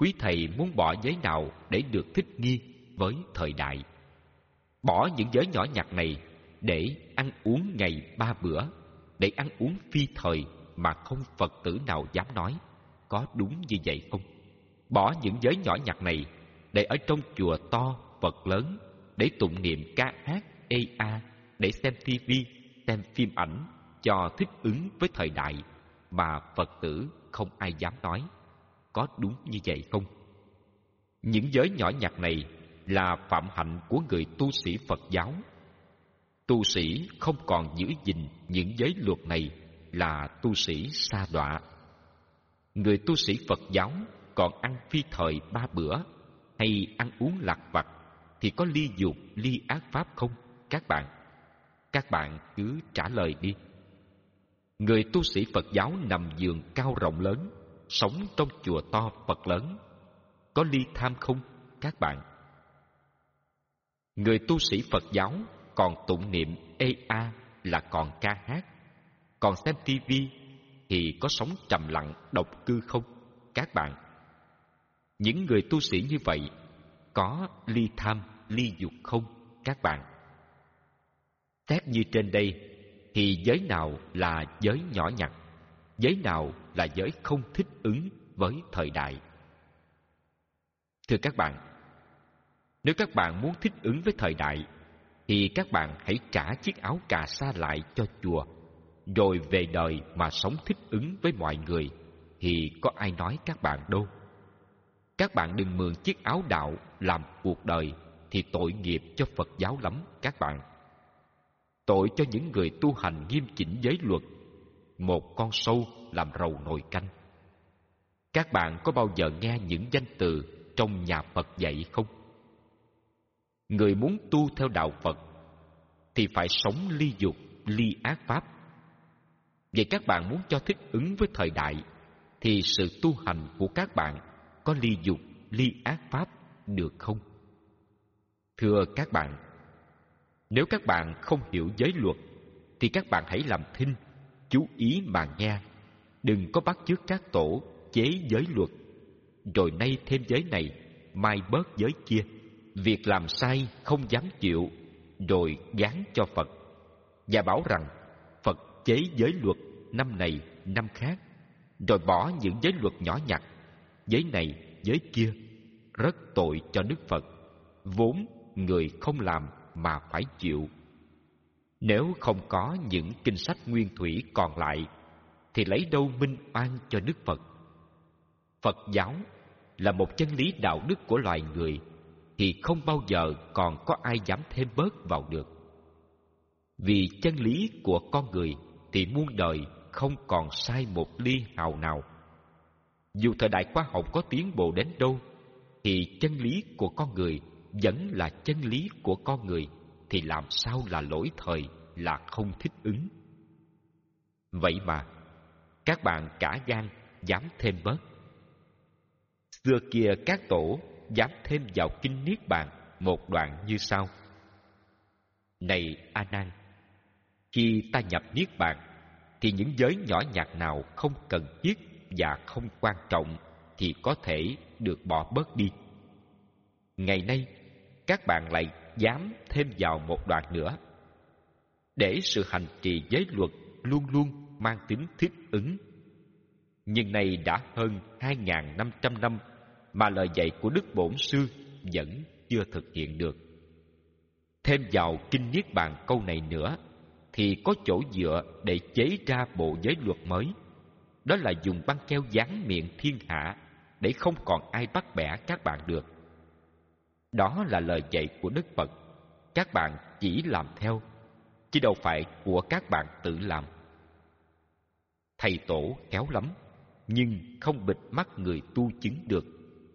quý thầy muốn bỏ giới nào để được thích nghi với thời đại? Bỏ những giới nhỏ nhặt này để ăn uống ngày ba bữa, để ăn uống phi thời mà không Phật tử nào dám nói, có đúng như vậy không? Bỏ những giới nhỏ nhặt này để ở trong chùa to, Phật lớn, để tụng niệm ca hát, ê a, để xem tivi, xem phim ảnh cho thích ứng với thời đại mà Phật tử không ai dám nói, có đúng như vậy không? Những giới nhỏ nhặt này là phạm hạnh của người tu sĩ Phật giáo. Tu sĩ không còn giữ gìn những giới luật này là tu sĩ sa đọa. Người tu sĩ Phật giáo còn ăn phi thời ba bữa hay ăn uống lặt vặt thì có ly dục, ly ác pháp không các bạn? Các bạn cứ trả lời đi. Người tu sĩ Phật giáo nằm giường cao rộng lớn, sống trong chùa to Phật lớn, có ly tham không các bạn? Người tu sĩ Phật giáo còn tụng niệm ê a là còn ca hát, còn xem tivi thì có sống trầm lặng độc cư không các bạn? Những người tu sĩ như vậy có ly tham, ly dục không các bạn? Xét như trên đây thì giới nào là giới nhỏ nhặt, giới nào là giới không thích ứng với thời đại? Thưa các bạn, nếu các bạn muốn thích ứng với thời đại thì các bạn hãy trả chiếc áo cà sa lại cho chùa, rồi về đời mà sống thích ứng với mọi người thì có ai nói các bạn đâu. Các bạn đừng mượn chiếc áo đạo làm cuộc đời thì tội nghiệp cho Phật giáo lắm các bạn. Tội cho những người tu hành nghiêm chỉnh giới luật, một con sâu làm rầu nồi canh. Các bạn có bao giờ nghe những danh từ trong nhà Phật dạy không? Người muốn tu theo đạo Phật thì phải sống ly dục, ly ác pháp. Vậy các bạn muốn cho thích ứng với thời đại thì sự tu hành của các bạn có ly dục, ly ác pháp được không? Thưa các bạn, nếu các bạn không hiểu giới luật thì các bạn hãy làm thinh, chú ý mà nghe, đừng có bắt chước các tổ chế giới luật, rồi nay thêm giới này, mai bớt giới kia, việc làm sai không dám chịu, rồi gán cho Phật và bảo rằng Phật chế giới luật năm này năm khác, rồi bỏ những giới luật nhỏ nhặt, giới này giới kia, rất tội cho Đức Phật, vốn người không làm mà phải chịu. Nếu không có những kinh sách nguyên thủy còn lại thì lấy đâu minh oan cho Đức Phật? Phật giáo là một chân lý đạo đức của loài người thì không bao giờ còn có ai dám thêm bớt vào được. Vì chân lý của con người thì muôn đời không còn sai một ly hào nào. Dù thời đại khoa học có tiến bộ đến đâu thì chân lý của con người vẫn là chân lý của con người, thì làm sao là lỗi thời, là không thích ứng. Vậy mà các bạn cả gan dám thêm bớt. Xưa kia các tổ dám thêm vào kinh Niết Bàn một đoạn như sau: Này A Nan, khi ta nhập Niết Bàn thì những giới nhỏ nhặt nào không cần thiết và không quan trọng thì có thể được bỏ bớt đi. Ngày nay các bạn lại dám thêm vào một đoạn nữa, để sự hành trì giới luật luôn luôn mang tính thích ứng. Nhưng nay đã hơn hai nghìn năm trăm năm mà lời dạy của Đức Bổn Sư vẫn chưa thực hiện được. Thêm vào kinh Niết Bàn câu này nữa thì có chỗ dựa để chế ra bộ giới luật mới. Đó là dùng băng keo dán miệng thiên hạ để không còn ai bắt bẻ các bạn được. Đó là lời dạy của Đức Phật. Các bạn chỉ làm theo, chứ đâu phải của các bạn tự làm. Thầy tổ khéo lắm, nhưng không bịt mắt người tu chứng được.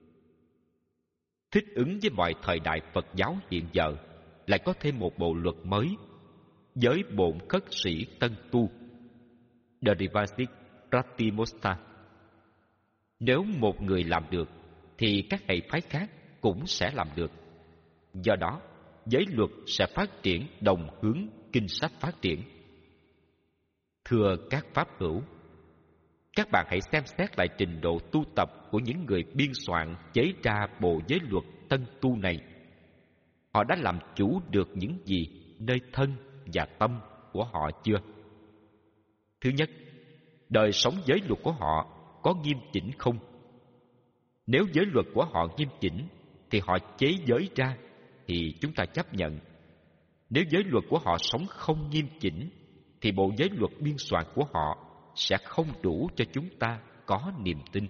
Thích ứng với mọi thời đại Phật giáo hiện giờ, lại có thêm một bộ luật mới, giới bổn khất sĩ tân tu, Derivasic Pratimosta. Nếu một người làm được thì các hệ phái khác cũng sẽ làm được. Do đó, giới luật sẽ phát triển đồng hướng kinh sách phát triển. Thưa các pháp hữu, Các bạn hãy xem xét lại trình độ tu tập của những người biên soạn chế ra bộ giới luật tân tu này. Họ đã làm chủ được những gì nơi thân và tâm của họ chưa? Thứ nhất, đời sống giới luật của họ có nghiêm chỉnh không? Nếu giới luật của họ nghiêm chỉnh thì họ chế giới ra thì chúng ta chấp nhận. Nếu giới luật của họ sống không nghiêm chỉnh thì bộ giới luật biên soạn của họ sẽ không đủ cho chúng ta có niềm tin.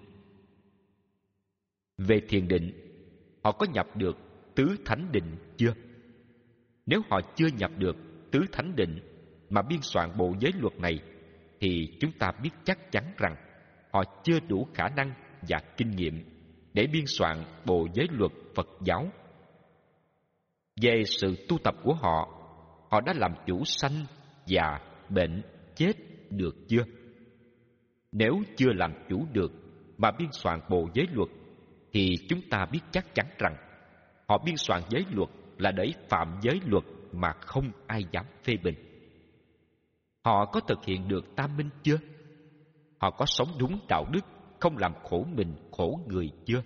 Về thiền định, họ có nhập được tứ thánh định chưa? Nếu họ chưa nhập được tứ thánh định mà biên soạn bộ giới luật này thì chúng ta biết chắc chắn rằng họ chưa đủ khả năng và kinh nghiệm để biên soạn bộ giới luật Phật giáo. Về sự tu tập của họ, họ đã làm chủ sanh, già, bệnh, chết được chưa? Nếu chưa làm chủ được mà biên soạn bộ giới luật thì chúng ta biết chắc chắn rằng họ biên soạn giới luật là để phạm giới luật mà không ai dám phê bình. Họ có thực hiện được tam minh chưa? Họ có sống đúng đạo đức, không làm khổ mình khổ người chưa?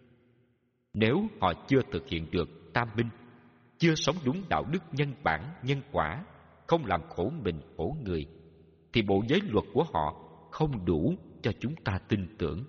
Nếu họ chưa thực hiện được tam minh, chưa sống đúng đạo đức nhân bản, nhân quả, không làm khổ mình khổ người, thì bộ giới luật của họ không đủ cho chúng ta tin tưởng.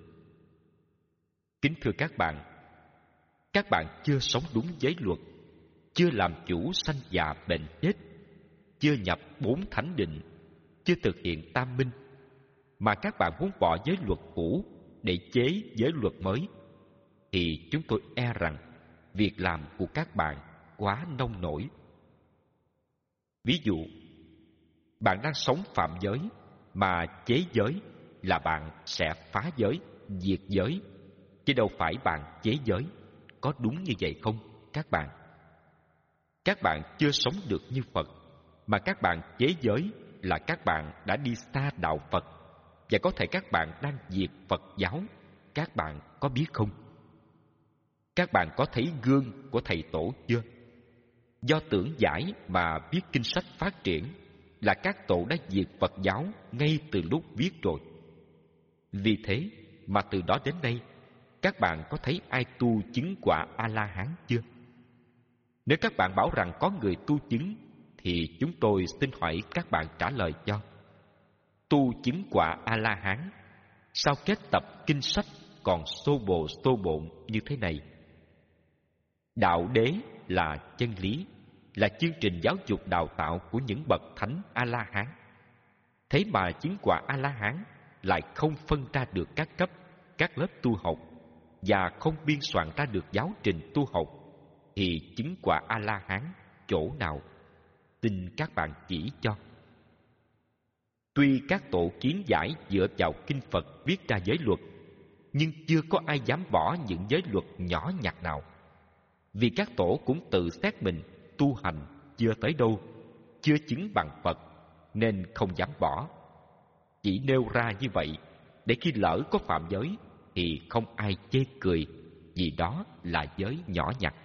Kính thưa các bạn, các bạn chưa sống đúng giới luật, chưa làm chủ sanh già bệnh chết, chưa nhập bốn thánh định, chưa thực hiện tam minh, mà các bạn muốn bỏ giới luật cũ để chế giới luật mới, thì chúng tôi e rằng việc làm của các bạn quá nông nổi. Ví dụ, bạn đang sống phạm giới mà chế giới là bạn sẽ phá giới, diệt giới, chứ đâu phải bạn chế giới. Có đúng như vậy không các bạn? Các bạn chưa sống được như Phật, mà các bạn chế giới là các bạn đã đi xa đạo Phật, và có thể các bạn đang diệt Phật giáo. Các bạn có biết không? Các bạn có thấy gương của thầy tổ chưa? Do tưởng giải mà viết kinh sách phát triển là các tổ đã diệt Phật giáo ngay từ lúc viết rồi. Vì thế mà từ đó đến nay, các bạn có thấy ai tu chứng quả A-la-hán chưa? Nếu các bạn bảo rằng có người tu chứng, thì chúng tôi xin hỏi các bạn trả lời cho. Tu chứng quả A-la-hán, sao kết tập kinh sách còn xô bồ xô bộn như thế này? Đạo đế là chân lý, là chương trình giáo dục đào tạo của những bậc thánh A-la-hán. Thế mà chứng quả A-la-hán lại không phân ra được các cấp, các lớp tu học, và không biên soạn ra được giáo trình tu học, thì chứng quả A-la-hán chỗ nào? Xin các bạn chỉ cho. Tuy các tổ kiến giải dựa vào kinh Phật viết ra giới luật, nhưng chưa có ai dám bỏ những giới luật nhỏ nhặt nào. Vì các tổ cũng tự xét mình tu hành chưa tới đâu, chưa chứng bằng Phật, nên không dám bỏ. Chỉ nêu ra như vậy để khi lỡ có phạm giới thì không ai chê cười, vì đó là giới nhỏ nhặt.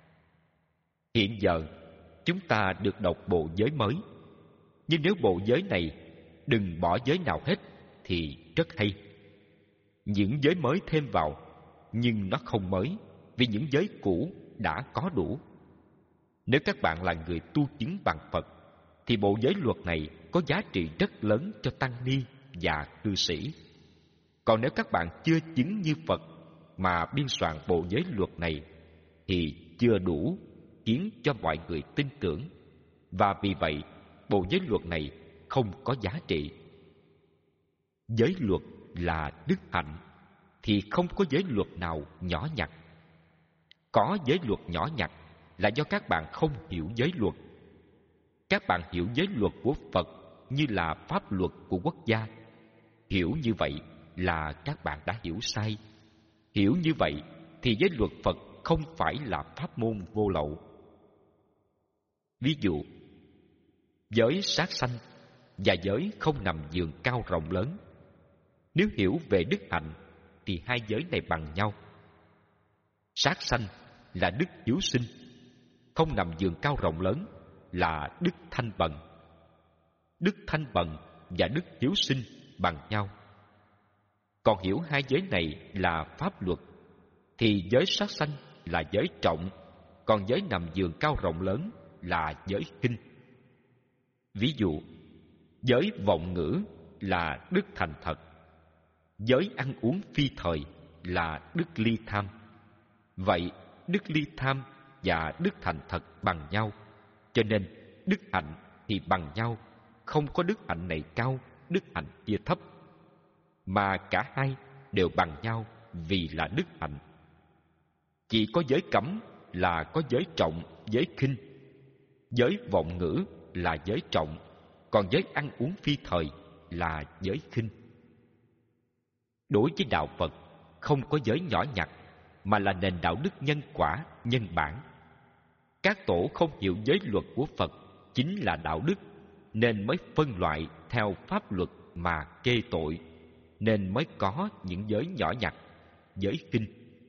Hiện giờ chúng ta được đọc bộ giới mới, nhưng nếu bộ giới này đừng bỏ giới nào hết thì rất hay. Những giới mới thêm vào, nhưng nó không mới, vì những giới cũ đã có đủ. Nếu các bạn là người tu chứng bằng Phật, thì bộ giới luật này có giá trị rất lớn cho tăng ni và cư sĩ. Còn nếu các bạn chưa chứng như Phật mà biên soạn bộ giới luật này, thì chưa đủ khiến cho mọi người tin tưởng, và vì vậy bộ giới luật này không có giá trị. Giới luật là đức hạnh, thì không có giới luật nào nhỏ nhặt. Có giới luật nhỏ nhặt là do các bạn không hiểu giới luật. Các bạn hiểu giới luật của Phật như là pháp luật của quốc gia. Hiểu như vậy là các bạn đã hiểu sai. Hiểu như vậy thì giới luật Phật không phải là pháp môn vô lậu. Ví dụ, giới sát sanh và giới không nằm giường cao rộng lớn, nếu hiểu về đức hạnh thì hai giới này bằng nhau. Sát sanh là đức hiếu sinh, không nằm giường cao rộng lớn là đức thanh bần. Đức thanh bần và đức hiếu sinh bằng nhau. còn hiểu hai giới này là pháp luật, thì giới sát sanh là giới trọng, còn giới nằm giường cao rộng lớn là giới khinh. Ví dụ, giới vọng ngữ là đức thành thật, giới ăn uống phi thời là đức ly tham. Vậy đức ly tham và đức thành thật bằng nhau, cho nên đức hạnh thì bằng nhau, không có đức hạnh này cao, đức hạnh kia thấp, mà cả hai đều bằng nhau vì là đức hạnh. Chỉ có giới cấm là có giới trọng, giới khinh. Giới vọng ngữ là giới trọng, còn giới ăn uống phi thời là giới khinh. Đối với đạo Phật, không có giới nhỏ nhặt, mà là nền đạo đức nhân quả, nhân bản. Các tổ không hiểu giới luật của Phật chính là đạo đức, nên mới phân loại theo pháp luật mà kê tội, nên mới có những giới nhỏ nhặt, giới khinh.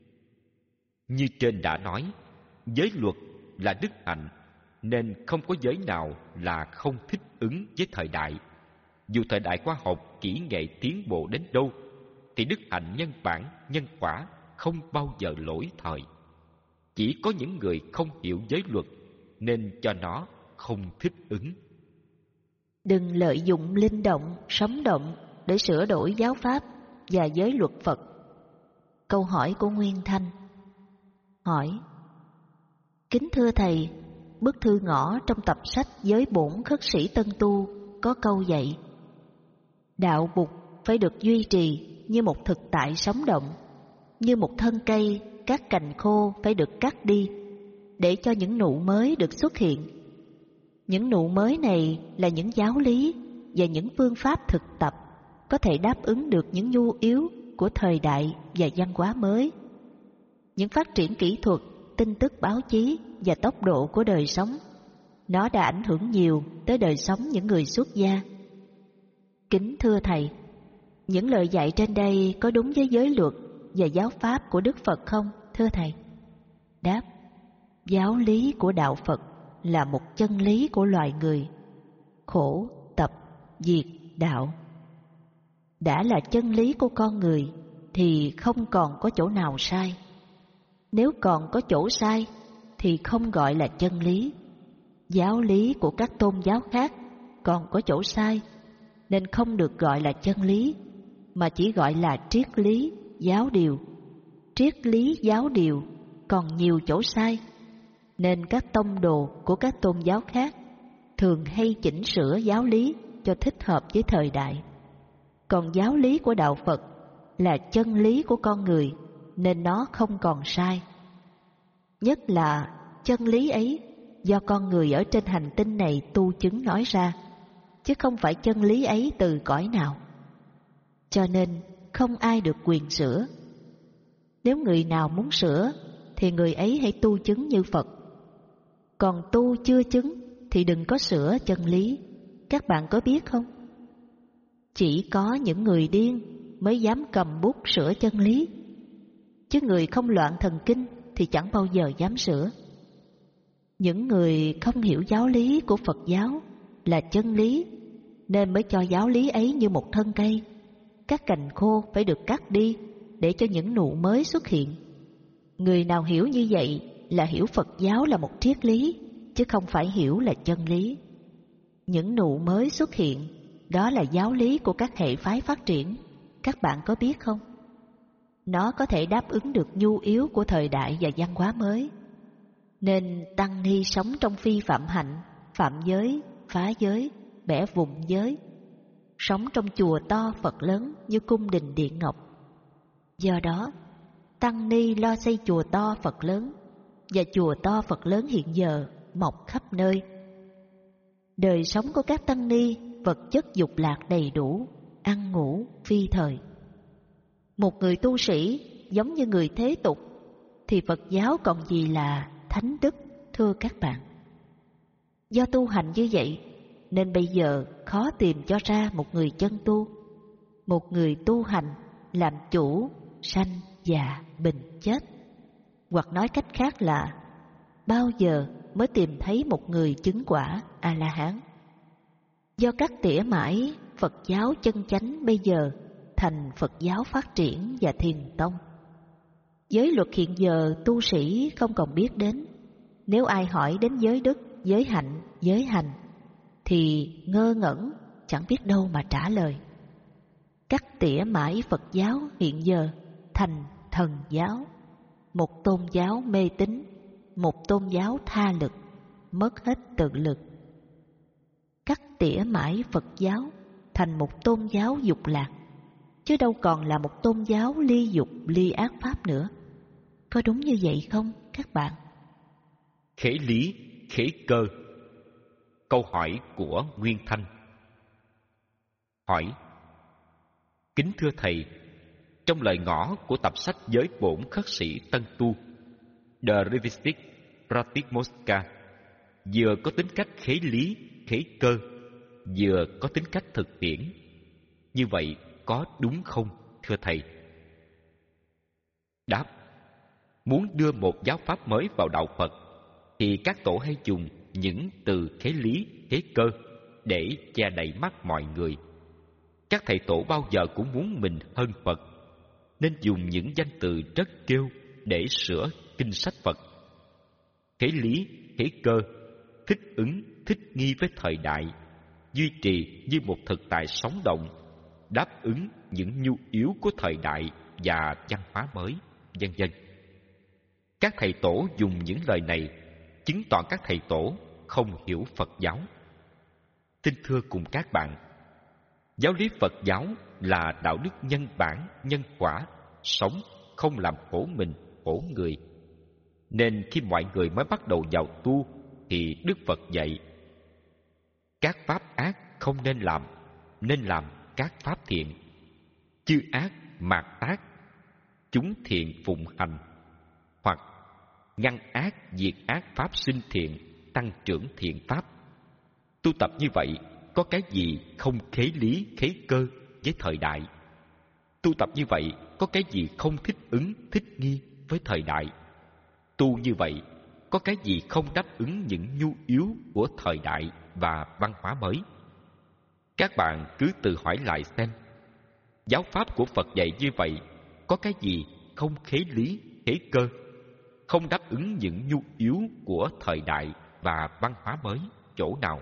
Như trên đã nói, giới luật là đức hạnh, nên không có giới nào là không thích ứng với thời đại. Dù thời đại khoa học kỹ nghệ tiến bộ đến đâu, thì đức hạnh nhân bản, nhân quả không bao giờ lỗi thời. Chỉ có những người không hiểu giới luật nên cho nó không thích ứng. Đừng lợi dụng linh động, sống động để sửa đổi giáo pháp và giới luật Phật. Câu hỏi của Nguyên Thanh. Hỏi: Kính thưa Thầy, bức thư ngõ trong tập sách Giới Bổn Khất Sĩ Tân Tu có câu dạy: đạo Bụt phải được duy trì như một thực tại sống động, như một thân cây, các cành khô phải được cắt đi để cho những nụ mới được xuất hiện. Những nụ mới này là những giáo lý và những phương pháp thực tập có thể đáp ứng được những nhu yếu của thời đại và văn hóa mới. Những phát triển kỹ thuật, tin tức báo chí và tốc độ của đời sống, nó đã ảnh hưởng nhiều tới đời sống những người xuất gia. Kính thưa Thầy, những lời dạy trên đây có đúng với giới luật và giáo pháp của Đức Phật không, thưa Thầy? Đáp: giáo lý của đạo Phật là một chân lý của loài người. Khổ, tập, diệt, đạo. Đã là chân lý của con người thì không còn có chỗ nào sai. Nếu còn có chỗ sai thì không gọi là chân lý. Giáo lý của các tôn giáo khác còn có chỗ sai nên không được gọi là chân lý, mà chỉ gọi là triết lý, giáo điều. Triết lý, giáo điều còn nhiều chỗ sai, nên các tông đồ của các tôn giáo khác thường hay chỉnh sửa giáo lý cho thích hợp với thời đại. Còn giáo lý của đạo Phật là chân lý của con người nên nó không còn sai. Nhất là chân lý ấy do con người ở trên hành tinh này tu chứng nói ra, chứ không phải chân lý ấy từ cõi nào. Cho nên không ai được quyền sửa. Nếu người nào muốn sửa thì người ấy hãy tu chứng như Phật. Còn tu chưa chứng thì đừng có sửa chân lý. Các bạn có biết không? Chỉ có những người điên mới dám cầm bút sửa chân lý, chứ người không loạn thần kinh thì chẳng bao giờ dám sửa. Những người không hiểu giáo lý của Phật giáo là chân lý nên mới cho giáo lý ấy như một thân cây, các cành khô phải được cắt đi để cho những nụ mới xuất hiện. Người nào hiểu như vậy là hiểu Phật giáo là một triết lý, chứ không phải hiểu là chân lý. Những nụ mới xuất hiện, đó là giáo lý của các hệ phái phát triển. Các bạn có biết không? Nó có thể đáp ứng được nhu yếu của thời đại và văn hóa mới. Nên tăng ni sống trong phi phạm hạnh, phạm giới, phá giới, bẻ vùng giới, sống trong chùa to Phật lớn như cung đình Điện Ngọc. Do đó, tăng ni lo xây chùa to Phật lớn, và chùa to Phật lớn hiện giờ mọc khắp nơi. Đời sống của các tăng ni vật chất dục lạc đầy đủ, ăn ngủ phi thời. Một người tu sĩ giống như người thế tục thì Phật giáo còn gì là thánh đức, thưa các bạn. Do tu hành như vậy nên bây giờ khó tìm cho ra một người chân tu, một người tu hành làm chủ sanh già bình chết. Hoặc nói cách khác là bao giờ mới tìm thấy một người chứng quả A-la-hán. Do cắt tỉa mãi, Phật giáo chân chánh bây giờ thành Phật giáo phát triển và Thiền tông. Giới luật hiện giờ tu sĩ không còn biết đến. Nếu ai hỏi đến giới đức, giới hạnh, giới hành thì ngơ ngẩn, chẳng biết đâu mà trả lời. Cắt tỉa mãi Phật giáo hiện giờ thành thần giáo, một tôn giáo mê tín, một tôn giáo tha lực, mất hết tự lực. Cắt tỉa mãi Phật giáo thành một tôn giáo dục lạc, chứ đâu còn là một tôn giáo ly dục ly ác pháp nữa. Có đúng như vậy không các bạn? Khế lý, khế cơ. Câu hỏi của Nguyên Thanh. Hỏi: kính thưa thầy, trong lời ngõ của tập sách Giới Bổn Khất Sĩ Tân Tu, The Revistic Pratimoksa, vừa có tính cách khế lý, khế cơ, vừa có tính cách thực tiễn. Như vậy có đúng không, thưa thầy? Đáp: muốn đưa một giáo pháp mới vào đạo Phật thì các tổ hay dùng những từ khế lý, khế cơ để che đậy mắt mọi người. Các thầy tổ bao giờ cũng muốn mình hơn Phật, nên dùng những danh từ rất kêu để sửa kinh sách Phật. Khế lý, khế cơ thích ứng, thích nghi với thời đại, duy trì như một thực tại sống động, đáp ứng những nhu yếu của thời đại và văn hóa mới, vân vân. Các thầy tổ dùng những lời này chứng tỏ các thầy tổ không hiểu Phật giáo. Xin thưa cùng các bạn, giáo lý Phật giáo là đạo đức nhân bản, nhân quả, sống không làm khổ mình, khổ người. Nên khi mọi người mới bắt đầu vào tu thì Đức Phật dạy: các pháp ác không nên làm, nên làm các pháp thiện. Chư ác mạt ác, chúng thiện phụng hành. Hoặc ngăn ác diệt ác, pháp sinh thiện, tăng trưởng thiện pháp. Tu tập như vậy có cái gì không khế lý, khế cơ với thời đại? Tu tập như vậy có cái gì không thích ứng, thích nghi với thời đại? Tu như vậy có cái gì không đáp ứng những nhu yếu của thời đại và văn hóa mới? Các bạn cứ tự hỏi lại xem, giáo pháp của Phật dạy như vậy có cái gì không khế lý, khế cơ, không đáp ứng những nhu yếu của thời đại và văn hóa mới chỗ nào?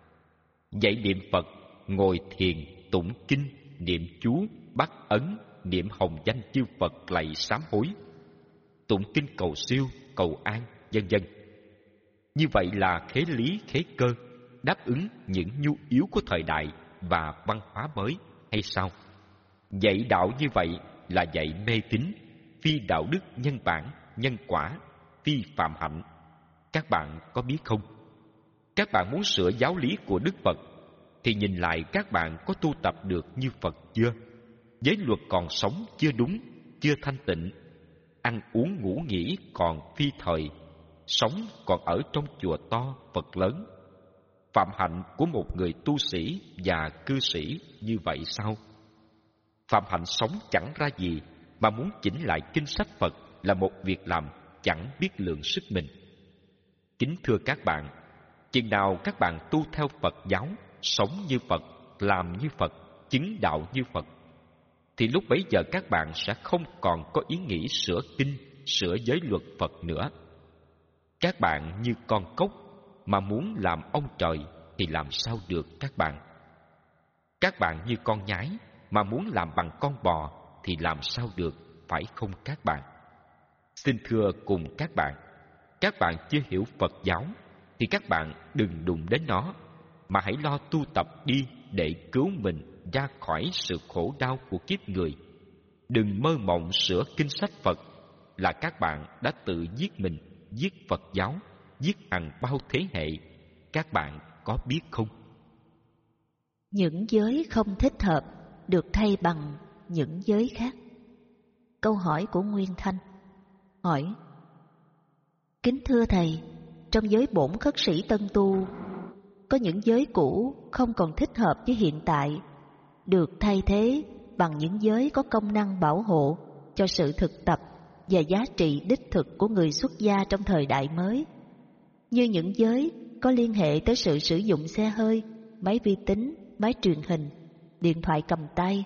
Dạy niệm Phật, ngồi thiền, tụng kinh, niệm chú, bắt ấn, niệm hồng danh chư Phật lạy sám hối, tụng kinh cầu siêu, cầu an, vân vân. Như vậy là khế lý, khế cơ, đáp ứng những nhu yếu của thời đại và văn hóa mới hay sao? Dạy đạo như vậy là dạy mê tín, phi đạo đức nhân bản, nhân quả, phi phạm hạnh. Các bạn có biết không? Các bạn muốn sửa giáo lý của Đức Phật thì nhìn lại các bạn có tu tập được như Phật chưa? Giới luật còn sống chưa đúng, chưa thanh tịnh, ăn uống ngủ nghỉ còn phi thời, sống còn ở trong chùa to Phật lớn. Phạm hạnh của một người tu sĩ và cư sĩ như vậy sao? Phạm hạnh sống chẳng ra gì, mà muốn chỉnh lại kinh sách Phật là một việc làm chẳng biết lượng sức mình. Kính thưa các bạn, chừng nào các bạn tu theo Phật giáo, sống như Phật, làm như Phật, chứng đạo như Phật, thì lúc bấy giờ các bạn sẽ không còn có ý nghĩ sửa kinh, sửa giới luật Phật nữa. Các bạn như con cóc mà muốn làm ông trời thì làm sao được các bạn? Các bạn như con nhái mà muốn làm bằng con bò thì làm sao được, phải không các bạn? Xin thưa cùng các bạn, các bạn chưa hiểu Phật giáo thì các bạn đừng đụng đến nó, mà hãy lo tu tập đi để cứu mình ra khỏi sự khổ đau của kiếp người. Đừng mơ mộng sửa kinh sách Phật là các bạn đã tự giết mình, giết Phật giáo, giết hàng bao thế hệ. Các bạn có biết không? Những giới không thích hợp được thay bằng những giới khác. Câu hỏi của Nguyên Thanh. Hỏi: kính thưa thầy, trong giới bổn khất sĩ tân tu, có những giới cũ không còn thích hợp với hiện tại, được thay thế bằng những giới có công năng bảo hộ cho sự thực tập và giá trị đích thực của người xuất gia trong thời đại mới, như những giới có liên hệ tới sự sử dụng xe hơi, máy vi tính, máy truyền hình, điện thoại cầm tay,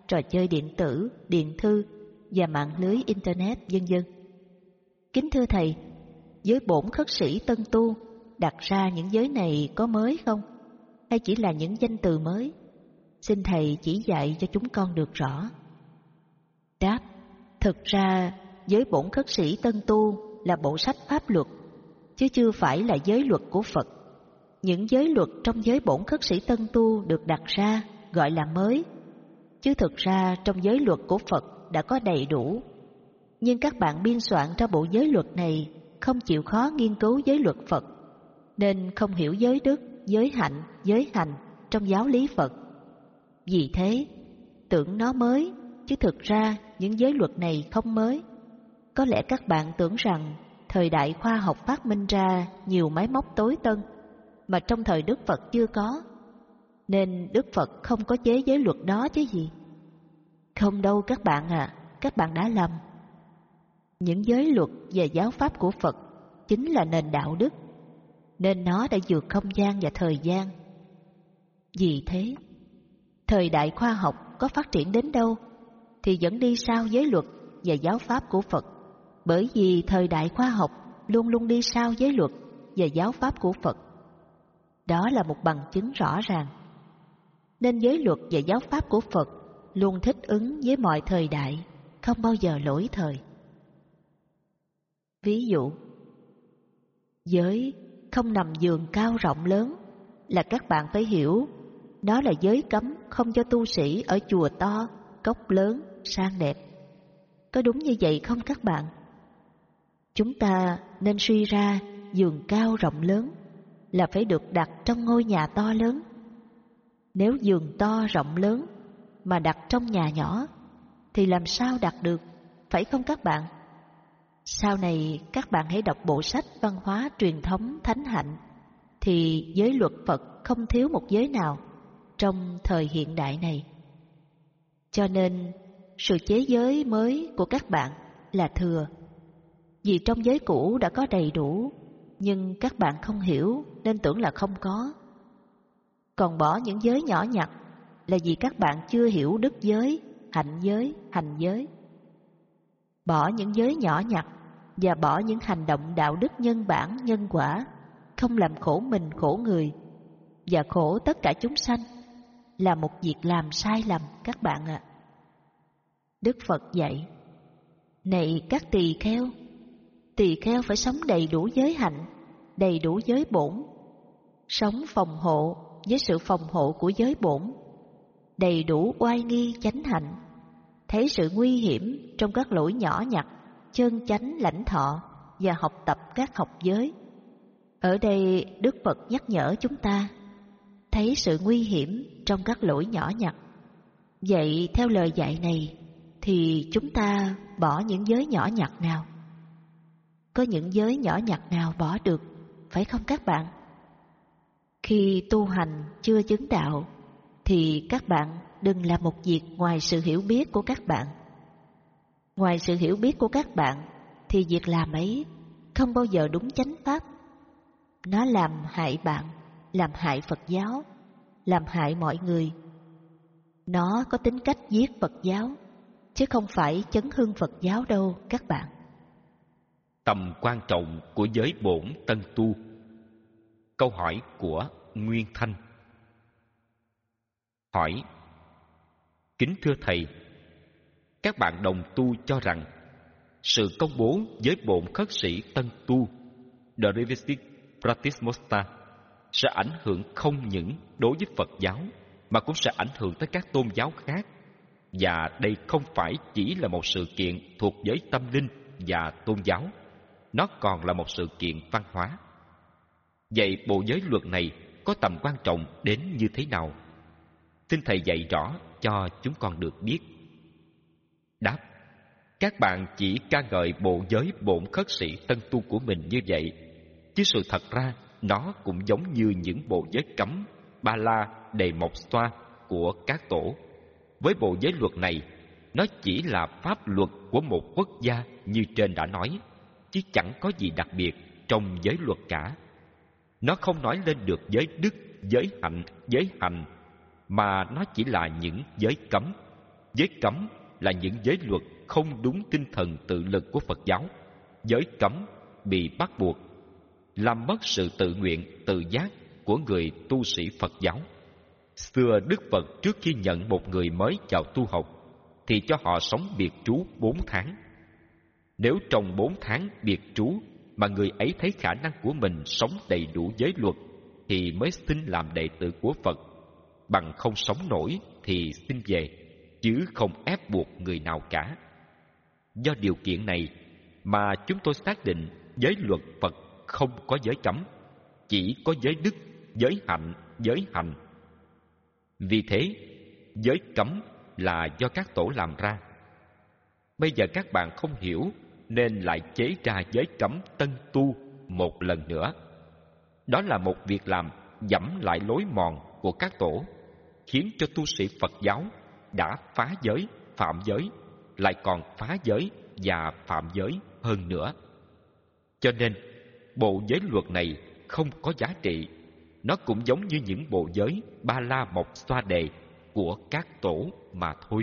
trò chơi điện tử, điện thư và mạng lưới Internet, vân vân. Kính thưa Thầy, giới bổn khất sĩ tân tu đặt ra những giới này có mới không? Hay chỉ là những danh từ mới? Xin Thầy chỉ dạy cho chúng con được rõ. Đáp: thực ra giới bổn khất sĩ tân tu là bộ sách pháp luật, chứ chưa phải là giới luật của Phật. Những giới luật trong giới bổn khất sĩ tân tu được đặt ra gọi là mới, chứ thực ra trong giới luật của Phật đã có đầy đủ. Nhưng các bạn biên soạn ra bộ giới luật này không chịu khó nghiên cứu giới luật Phật, nên không hiểu giới đức, giới hạnh, giới hành trong giáo lý Phật. Vì thế, tưởng nó mới, chứ thực ra những giới luật này không mới. Có lẽ các bạn tưởng rằng thời đại khoa học phát minh ra nhiều máy móc tối tân mà trong thời Đức Phật chưa có, nên Đức Phật không có chế giới luật đó chứ gì. Không đâu các bạn à, các bạn đã lầm. Những giới luật và giáo pháp của Phật chính là nền đạo đức, nên nó đã vượt không gian và thời gian. Vì thế, thời đại khoa học có phát triển đến đâu thì vẫn đi sau giới luật và giáo pháp của Phật, bởi vì thời đại khoa học luôn luôn đi sau giới luật và giáo pháp của Phật. Đó là một bằng chứng rõ ràng. Nên giới luật và giáo pháp của Phật luôn thích ứng với mọi thời đại, không bao giờ lỗi thời. Ví dụ, giới không nằm giường cao rộng lớn là các bạn phải hiểu nó là giới cấm không cho tu sĩ ở chùa to, cốc lớn, sang đẹp. Có đúng như vậy không các bạn? Chúng ta nên suy ra giường cao rộng lớn là phải được đặt trong ngôi nhà to lớn. Nếu giường to rộng lớn mà đặt trong nhà nhỏ thì làm sao đặt được, phải không các bạn? Sau này các bạn hãy đọc bộ sách văn hóa truyền thống thánh hạnh, thì giới luật Phật không thiếu một giới nào trong thời hiện đại này. Cho nên sự chế giới mới của các bạn là thừa, vì trong giới cũ đã có đầy đủ, nhưng các bạn không hiểu nên tưởng là không có. Còn bỏ những giới nhỏ nhặt là vì các bạn chưa hiểu đức giới, hạnh giới, hành giới. Bỏ những giới nhỏ nhặt và bỏ những hành động đạo đức nhân bản, nhân quả, không làm khổ mình khổ người và khổ tất cả chúng sanh, là một việc làm sai lầm các bạn ạ. Đức Phật dạy: này các tỳ kheo, tỳ kheo phải sống đầy đủ giới hạnh, đầy đủ giới bổn, sống phòng hộ với sự phòng hộ của giới bổn, đầy đủ oai nghi chánh hạnh, thấy sự nguy hiểm trong các lỗi nhỏ nhặt, chân chánh lãnh thọ và học tập các học giới. Ở đây Đức Phật nhắc nhở chúng ta thấy sự nguy hiểm trong các lỗi nhỏ nhặt. Vậy theo lời dạy này thì chúng ta bỏ những giới nhỏ nhặt nào? Có những giới nhỏ nhặt nào bỏ được, phải không các bạn? Khi tu hành chưa chứng đạo thì các bạn đừng làm một việc ngoài sự hiểu biết của các bạn. Ngoài sự hiểu biết của các bạn thì việc làm ấy không bao giờ đúng chánh pháp. Nó làm hại bạn, làm hại Phật giáo, làm hại mọi người. Nó có tính cách giết Phật giáo, chứ không phải chấn hưng Phật giáo đâu các bạn. Tầm quan trọng của giới bổn tân tu. Câu hỏi của Nguyên Thanh. Hỏi: kính thưa Thầy, các bạn đồng tu cho rằng sự công bố giới bổn khất sĩ tân tu Derivistic Practice Mosta sẽ ảnh hưởng không những đối với Phật giáo mà cũng sẽ ảnh hưởng tới các tôn giáo khác, và đây không phải chỉ là một sự kiện thuộc giới tâm linh và tôn giáo, nó còn là một sự kiện văn hóa. Vậy bộ giới luật này có tầm quan trọng đến như thế nào? Xin Thầy dạy rõ cho chúng con được biết. Đáp: các bạn chỉ ca ngợi bộ giới bổn khất sĩ tân tu của mình như vậy, chứ sự thật ra nó cũng giống như những bộ giới cấm ba la đề mộc xoa của các tổ. Với bộ giới luật này, nó chỉ là pháp luật của một quốc gia như trên đã nói, chứ chẳng có gì đặc biệt trong giới luật cả. Nó không nói lên được giới đức, giới hạnh, giới hành, mà nó chỉ là những giới cấm. Giới cấm là những giới luật không đúng tinh thần tự lực của Phật giáo. Giới cấm bị bắt buộc, làm mất sự tự nguyện, tự giác của người tu sĩ Phật giáo. Xưa Đức Phật trước khi nhận một người mới vào tu học thì cho họ sống biệt trú bốn tháng. Nếu trong bốn tháng biệt trú mà người ấy thấy khả năng của mình sống đầy đủ giới luật thì mới xin làm đệ tử của Phật. Bằng không sống nổi thì xin về, chứ không ép buộc người nào cả. Do điều kiện này mà chúng tôi xác định giới luật Phật không có giới cấm, chỉ có giới đức, giới hạnh, giới hành. Vì thế, giới cấm là do các tổ làm ra. Bây giờ các bạn không hiểu nên lại chế ra giới cấm tân tu một lần nữa. Đó là một việc làm dẫm lại lối mòn của các tổ, khiến cho tu sĩ Phật giáo đã phá giới, phạm giới, lại còn phá giới và phạm giới hơn nữa. Cho nên, bộ giới luật này không có giá trị. Nó cũng giống như những bộ giới Ba La Mộc Xoa Đề của các tổ mà thôi.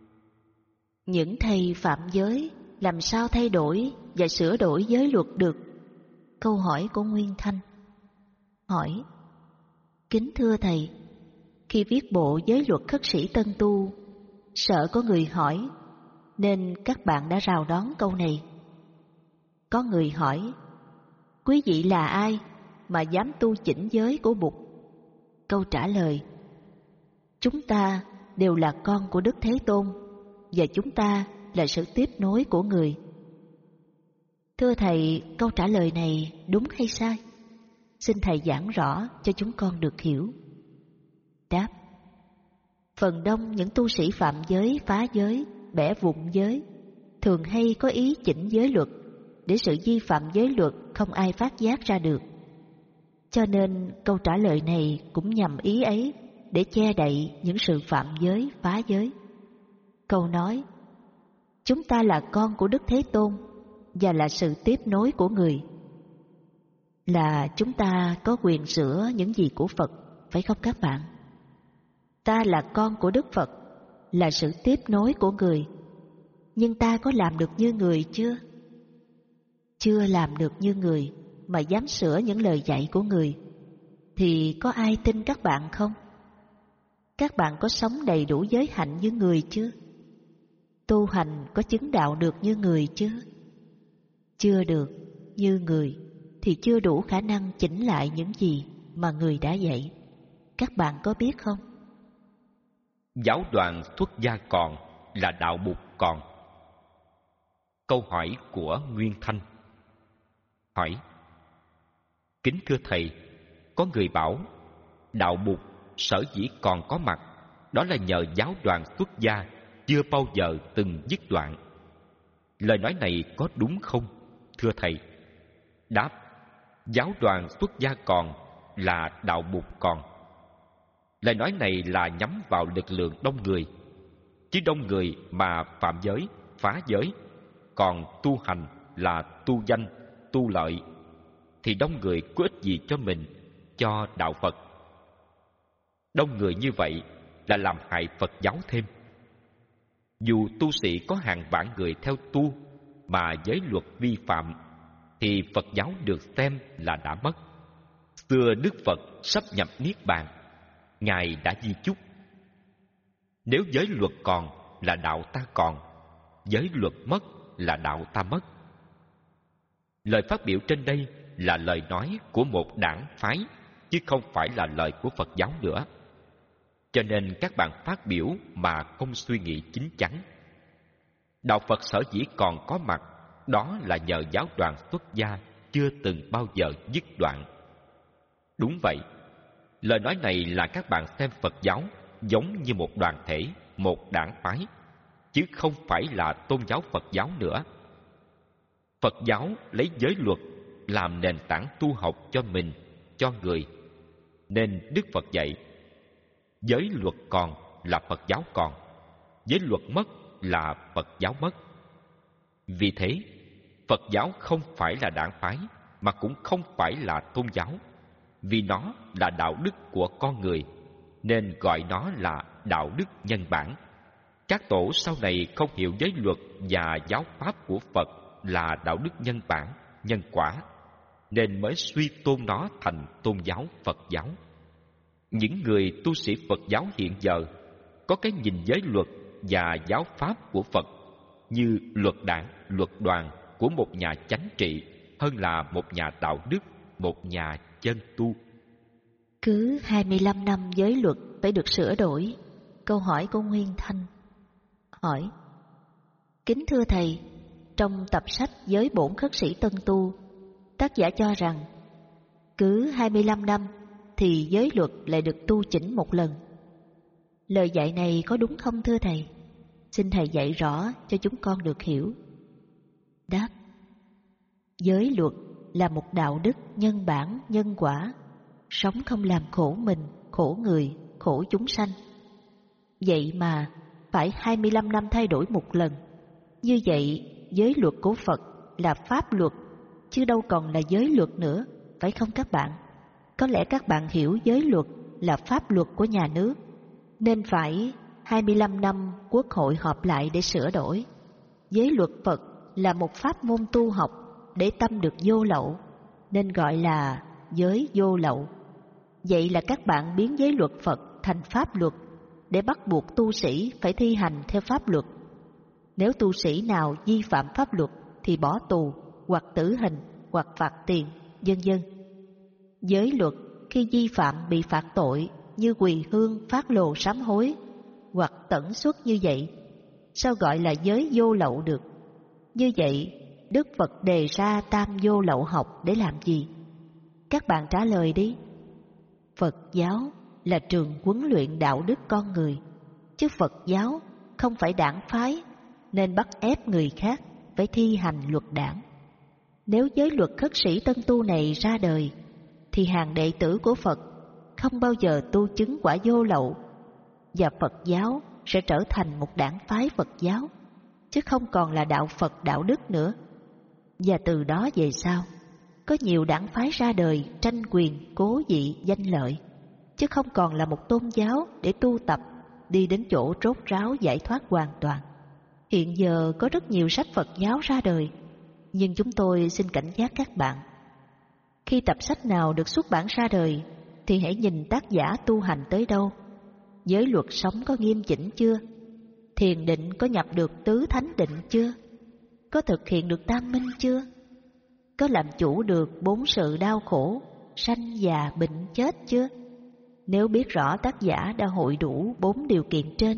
Những thầy phạm giới làm sao thay đổi và sửa đổi giới luật được? Câu hỏi của Nguyên Thanh. Hỏi: kính thưa thầy, khi viết bộ giới luật khất sĩ tân tu, sợ có người hỏi, nên các bạn đã rào đón câu này. Có người hỏi: quý vị là ai mà dám tu chỉnh giới của Bụt? Câu trả lời: chúng ta đều là con của Đức Thế Tôn, và chúng ta là sự tiếp nối của người. Thưa thầy, câu trả lời này đúng hay sai? Xin thầy giảng rõ cho chúng con được hiểu. Đáp: phần đông những tu sĩ phạm giới, phá giới, bẻ vụn giới thường hay có ý chỉnh giới luật để sự vi phạm giới luật không ai phát giác ra được. Cho nên câu trả lời này cũng nhằm ý ấy, để che đậy những sự phạm giới, phá giới. Câu nói chúng ta là con của Đức Thế Tôn và là sự tiếp nối của người, là chúng ta có quyền sửa những gì của Phật, phải không các bạn? Ta là con của Đức Phật, là sự tiếp nối của người, nhưng ta có làm được như người chưa? Chưa làm được như người mà dám sửa những lời dạy của người, thì có ai tin các bạn không? Các bạn có sống đầy đủ giới hạnh như người chưa? Tu hành có chứng đạo được như người chưa? Chưa được như người thì chưa đủ khả năng chỉnh lại những gì mà người đã dạy. Các bạn có biết không? Giáo đoàn xuất gia còn là đạo Bụt còn. Câu hỏi của Nguyên Thanh. Hỏi: kính thưa thầy, có người bảo đạo Bụt sở dĩ còn có mặt, đó là nhờ giáo đoàn xuất gia chưa bao giờ từng dứt đoạn. Lời nói này có đúng không, thưa thầy? Đáp: giáo đoàn xuất gia còn là đạo Bụt còn. Lời nói này là nhắm vào lực lượng đông người, chứ đông người mà phạm giới, phá giới, còn tu hành là tu danh, tu lợi, thì đông người có ích gì cho mình, cho đạo Phật? Đông người như vậy là làm hại Phật giáo thêm. Dù tu sĩ có hàng vạn người theo tu mà giới luật vi phạm, thì Phật giáo được xem là đã mất. Xưa Đức Phật sắp nhập Niết Bàn, Ngài đã di chúc: nếu giới luật còn là đạo ta còn, giới luật mất là đạo ta mất. Lời phát biểu trên đây là lời nói của một đảng phái, chứ không phải là lời của Phật giáo nữa. Cho nên các bạn phát biểu mà không suy nghĩ chín chắn. Đạo Phật sở dĩ còn có mặt, đó là nhờ giáo đoàn xuất gia chưa từng bao giờ dứt đoạn. Đúng vậy, lời nói này là các bạn xem Phật giáo giống như một đoàn thể, một đảng phái, chứ không phải là tôn giáo Phật giáo nữa. Phật giáo lấy giới luật làm nền tảng tu học cho mình, cho người. Nên Đức Phật dạy: giới luật còn là Phật giáo còn, giới luật mất là Phật giáo mất. Vì thế, Phật giáo không phải là đảng phái, mà cũng không phải là tôn giáo. Vì nó là đạo đức của con người, nên gọi nó là đạo đức nhân bản. Các tổ sau này không hiểu giới luật và giáo pháp của Phật là đạo đức nhân bản, nhân quả, nên mới suy tôn nó thành tôn giáo Phật giáo. Những người tu sĩ Phật giáo hiện giờ có cái nhìn giới luật và giáo pháp của Phật như luật đảng, luật đoàn của một nhà chánh trị hơn là một nhà đạo đức, một nhà chân tu. Cứ hai mươi lăm năm giới luật phải được sửa đổi. Câu hỏi của Nguyên Thanh hỏi: Kính thưa Thầy, trong tập sách Giới Bổn Khất Sĩ Tân Tu, tác giả cho rằng cứ hai mươi lăm năm thì giới luật lại được tu chỉnh một lần. Lời dạy này có đúng không thưa Thầy? Xin Thầy dạy rõ cho chúng con được hiểu. Đáp: Giới luật là một đạo đức nhân bản, nhân quả, sống không làm khổ mình, khổ người, khổ chúng sanh. Vậy mà phải hai mươi lăm năm thay đổi một lần. Như vậy, giới luật của Phật là pháp luật, chứ đâu còn là giới luật nữa, phải không các bạn? Có lẽ các bạn hiểu giới luật là pháp luật của nhà nước, nên phải hai mươi lăm năm Quốc hội họp lại để sửa đổi. Giới luật Phật là một pháp môn tu học để tâm được vô lậu, nên gọi là giới vô lậu. Vậy là các bạn biến giới luật Phật thành pháp luật để bắt buộc tu sĩ phải thi hành theo pháp luật. Nếu tu sĩ nào vi phạm pháp luật thì bỏ tù, hoặc tử hình, hoặc phạt tiền, vân vân. Giới luật khi vi phạm bị phạt tội như quỳ hương, phát lồ sám hối, hoặc tẩn xuất như vậy, sao gọi là giới vô lậu được? Như vậy, Đức Phật đề ra tam vô lậu học để làm gì? Các bạn trả lời đi. Phật giáo là trường huấn luyện đạo đức con người, chứ Phật giáo không phải đảng phái, nên bắt ép người khác phải thi hành luật đảng. Nếu giới luật khất sĩ tân tu này ra đời, thì hàng đệ tử của Phật không bao giờ tu chứng quả vô lậu, và Phật giáo sẽ trở thành một đảng phái Phật giáo, chứ không còn là đạo Phật đạo đức nữa. Và từ đó về sau, có nhiều đảng phái ra đời tranh quyền, cố vị, danh lợi, chứ không còn là một tôn giáo để tu tập, đi đến chỗ rốt ráo giải thoát hoàn toàn. Hiện giờ có rất nhiều sách Phật giáo ra đời, nhưng chúng tôi xin cảnh giác các bạn. Khi tập sách nào được xuất bản ra đời, thì hãy nhìn tác giả tu hành tới đâu. Giới luật sống có nghiêm chỉnh chưa? Thiền định có nhập được tứ thánh định chưa? Có thực hiện được tam minh chưa? Có làm chủ được bốn sự đau khổ, sanh già bệnh chết chưa? Nếu biết rõ tác giả đã hội đủ bốn điều kiện trên,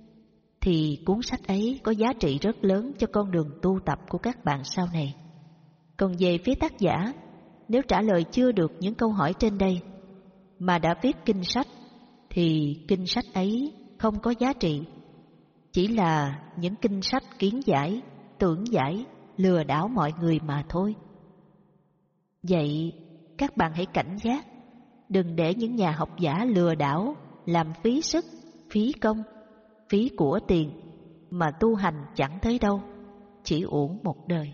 thì cuốn sách ấy có giá trị rất lớn cho con đường tu tập của các bạn sau này. Còn về phía tác giả, nếu trả lời chưa được những câu hỏi trên đây, mà đã viết kinh sách, thì kinh sách ấy không có giá trị, chỉ là những kinh sách kiến giải, tưởng giải, lừa đảo mọi người mà thôi. Vậy các bạn hãy cảnh giác, đừng để những nhà học giả lừa đảo, làm phí sức, phí công, phí của tiền, mà tu hành chẳng tới đâu, chỉ uổng một đời.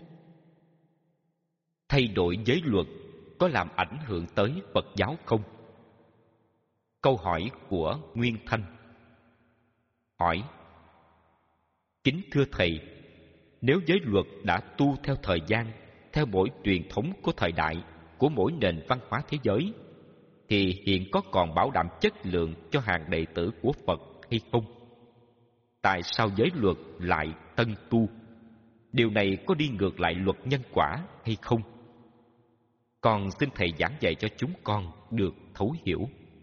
Thay đổi giới luật có làm ảnh hưởng tới Phật giáo không? Câu hỏi của Nguyên Thanh hỏi: Kính thưa Thầy, nếu giới luật đã tu theo thời gian, theo mỗi truyền thống của thời đại, của mỗi nền văn hóa thế giới, thì hiện có còn bảo đảm chất lượng cho hàng đệ tử của Phật hay không? Tại sao giới luật lại tân tu? Điều này có đi ngược lại luật nhân quả hay không? Con xin Thầy giảng dạy cho chúng con được thấu hiểu.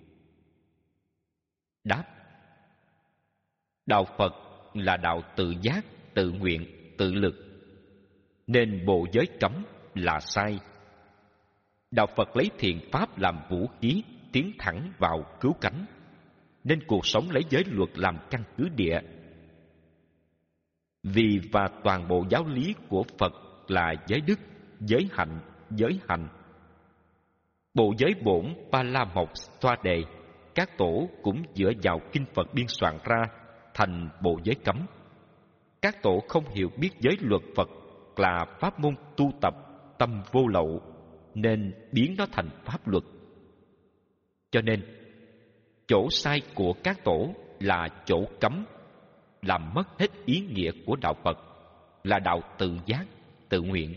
Đáp: Đạo Phật là đạo tự giác, tự nguyện, tự lực, nên bộ giới cấm là sai. Đạo Phật lấy thiện pháp làm vũ khí, tiến thẳng vào cứu cánh, nên cuộc sống lấy giới luật làm căn cứ địa. Vì và toàn bộ giáo lý của Phật là giới đức, giới hạnh, giới hành. Bộ giới bổn Pa La Mộc Xoa Đề, các tổ cũng dựa vào kinh Phật biên soạn ra thành bộ giới cấm. Các tổ không hiểu biết giới luật Phật là pháp môn tu tập tâm vô lậu, nên biến nó thành pháp luật. Cho nên chỗ sai của các tổ là chỗ cấm, làm mất hết ý nghĩa của đạo Phật là đạo tự giác, tự nguyện.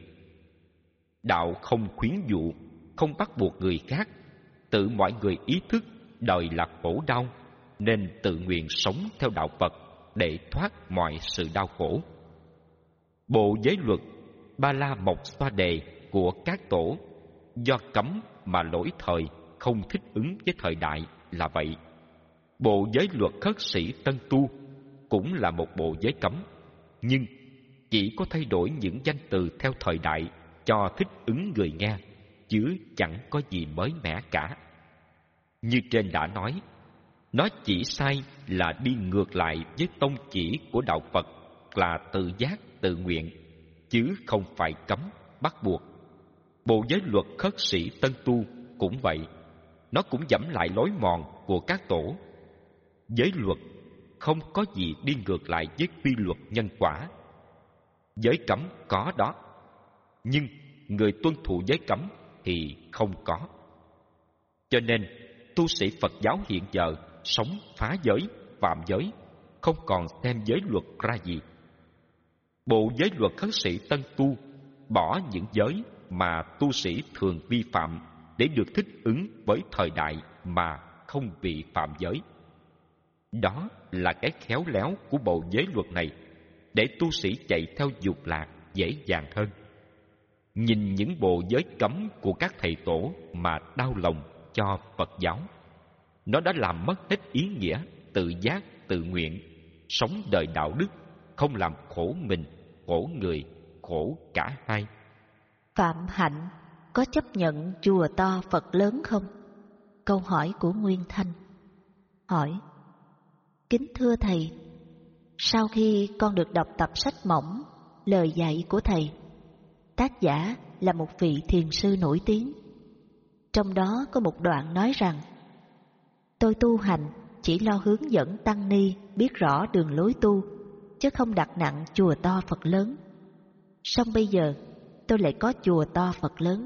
Đạo không khuyến dụ, không bắt buộc người khác, tự mọi người ý thức đời là khổ đau, nên tự nguyện sống theo đạo Phật để thoát mọi sự đau khổ. Bộ giới luật Ba La Mộc Xoa Đề của các tổ do cấm mà lỗi thời, không thích ứng với thời đại là vậy. Bộ giới luật khất sĩ Tân Tu cũng là một bộ giới cấm, nhưng chỉ có thay đổi những danh từ theo thời đại cho thích ứng người nghe, chứ chẳng có gì mới mẻ cả. Như trên đã nói, nó chỉ sai là đi ngược lại với tông chỉ của đạo Phật là tự giác, tự nguyện, chứ không phải cấm, bắt buộc. Bộ giới luật khất sĩ Tân Tu cũng vậy, nó cũng dẫm lại lối mòn của các tổ. Giới luật không có gì đi ngược lại với quy luật nhân quả. Giới cấm có đó, nhưng người tuân thủ giới cấm thì không có. Cho nên tu sĩ Phật giáo hiện giờ sống phá giới, phạm giới, không còn xem giới luật ra gì. Bộ giới luật khất sĩ Tân Tu bỏ những giới mà tu sĩ thường vi phạm để được thích ứng với thời đại mà không bị phạm giới. Đó là cái khéo léo của bộ giới luật này, để tu sĩ chạy theo dục lạc dễ dàng hơn. Nhìn những bộ giới cấm của các thầy tổ mà đau lòng cho Phật giáo. Nó đã làm mất hết ý nghĩa tự giác, tự nguyện, sống đời đạo đức, không làm khổ mình, khổ người, khổ cả hai. Phạm Hạnh có chấp nhận chùa to Phật lớn không? Câu hỏi của Nguyên Thanh. Hỏi: kính thưa thầy, sau khi con được đọc tập sách mỏng Lời dạy của thầy, tác giả là một vị thiền sư nổi tiếng. Trong đó có một đoạn nói rằng: tôi tu hành chỉ lo hướng dẫn tăng ni biết rõ đường lối tu, chứ không đặt nặng chùa to Phật lớn. Song bây giờ tôi lại có chùa to Phật lớn.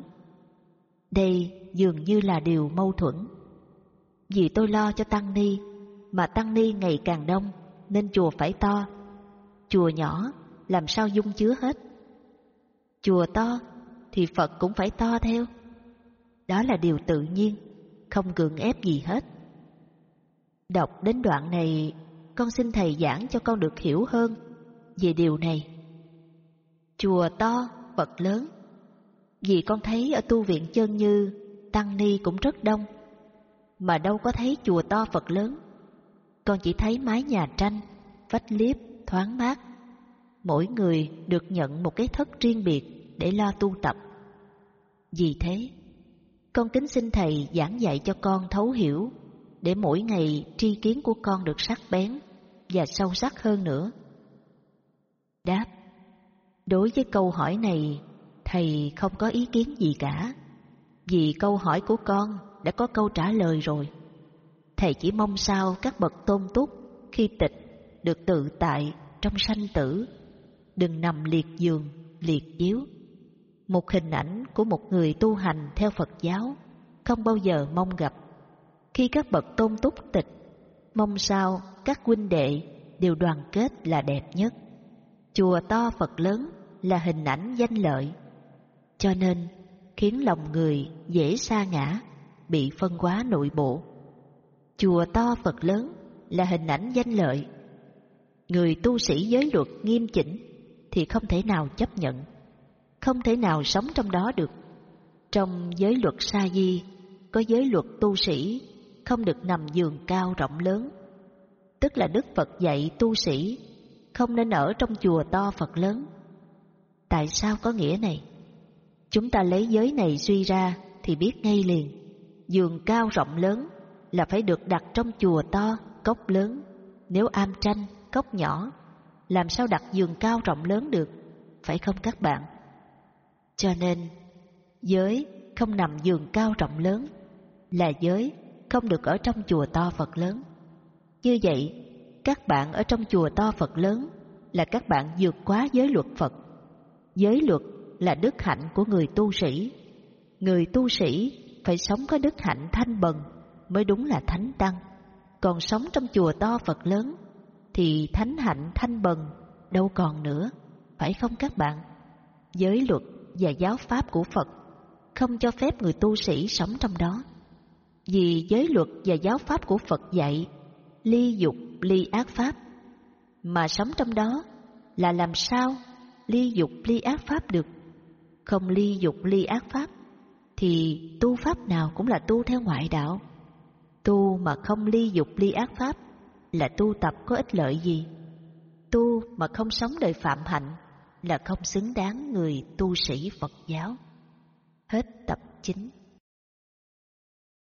Đây dường như là điều mâu thuẫn. Vì tôi lo cho tăng ni, mà tăng ni ngày càng đông nên chùa phải to. Chùa nhỏ làm sao dung chứa hết. Chùa to thì Phật cũng phải to theo. Đó là điều tự nhiên, không gượng ép gì hết. Đọc đến đoạn này, con xin thầy giảng cho con được hiểu hơn về điều này. Chùa to, Phật lớn. Vì con thấy ở tu viện Chân Như, tăng ni cũng rất đông, mà đâu có thấy chùa to Phật lớn. Con chỉ thấy mái nhà tranh, vách liếp, thoáng mát. Mỗi người được nhận một cái thất riêng biệt để lo tu tập. Vì thế, con kính xin thầy giảng dạy cho con thấu hiểu, để mỗi ngày tri kiến của con được sắc bén và sâu sắc hơn nữa. Đáp: đối với câu hỏi này, thầy không có ý kiến gì cả, vì câu hỏi của con đã có câu trả lời rồi. Thầy chỉ mong sao các bậc tôn túc khi tịch được tự tại trong sanh tử, đừng nằm liệt giường, liệt chiếu. Một hình ảnh của một người tu hành theo Phật giáo không bao giờ mong gặp. Khi các bậc tôn túc tịch, mong sao các huynh đệ đều đoàn kết là đẹp nhất. Chùa to Phật lớn là hình ảnh danh lợi, cho nên khiến lòng người dễ sa ngã, bị phân hóa nội bộ. Chùa to Phật lớn là hình ảnh danh lợi. Người tu sĩ giới luật nghiêm chỉnh thì không thể nào chấp nhận, không thể nào sống trong đó được. Trong giới luật Sa Di có giới luật tu sĩ không được nằm giường cao rộng lớn, tức là Đức Phật dạy tu sĩ không nên ở trong chùa to Phật lớn. Tại sao có nghĩa này? Chúng ta lấy giới này suy ra thì biết ngay liền. Giường cao rộng lớn là phải được đặt trong chùa to, cốc lớn. Nếu am tranh, cốc nhỏ, làm sao đặt giường cao rộng lớn được, phải không các bạn? Cho nên, giới không nằm giường cao rộng lớn là giới không được ở trong chùa to Phật lớn. Như vậy, các bạn ở trong chùa to Phật lớn là các bạn vượt quá giới luật Phật. Giới luật là đức hạnh của người tu sĩ. Người tu sĩ phải sống có đức hạnh thanh bần mới đúng là thánh tăng. Còn sống trong chùa to Phật lớn thì thánh hạnh thanh bần đâu còn nữa, phải không các bạn? Giới luật và giáo pháp của Phật không cho phép người tu sĩ sống trong đó. Vì giới luật và giáo pháp của Phật dạy ly dục ly ác pháp, mà sống trong đó là làm sao ly dục ly ác pháp được? Không ly dục ly ác pháp thì tu pháp nào cũng là tu theo ngoại đạo. Tu mà không ly dục ly ác pháp là tu tập có ích lợi gì? Tu mà không sống đời phạm hạnh là không xứng đáng người tu sĩ Phật giáo. Hết tập chín.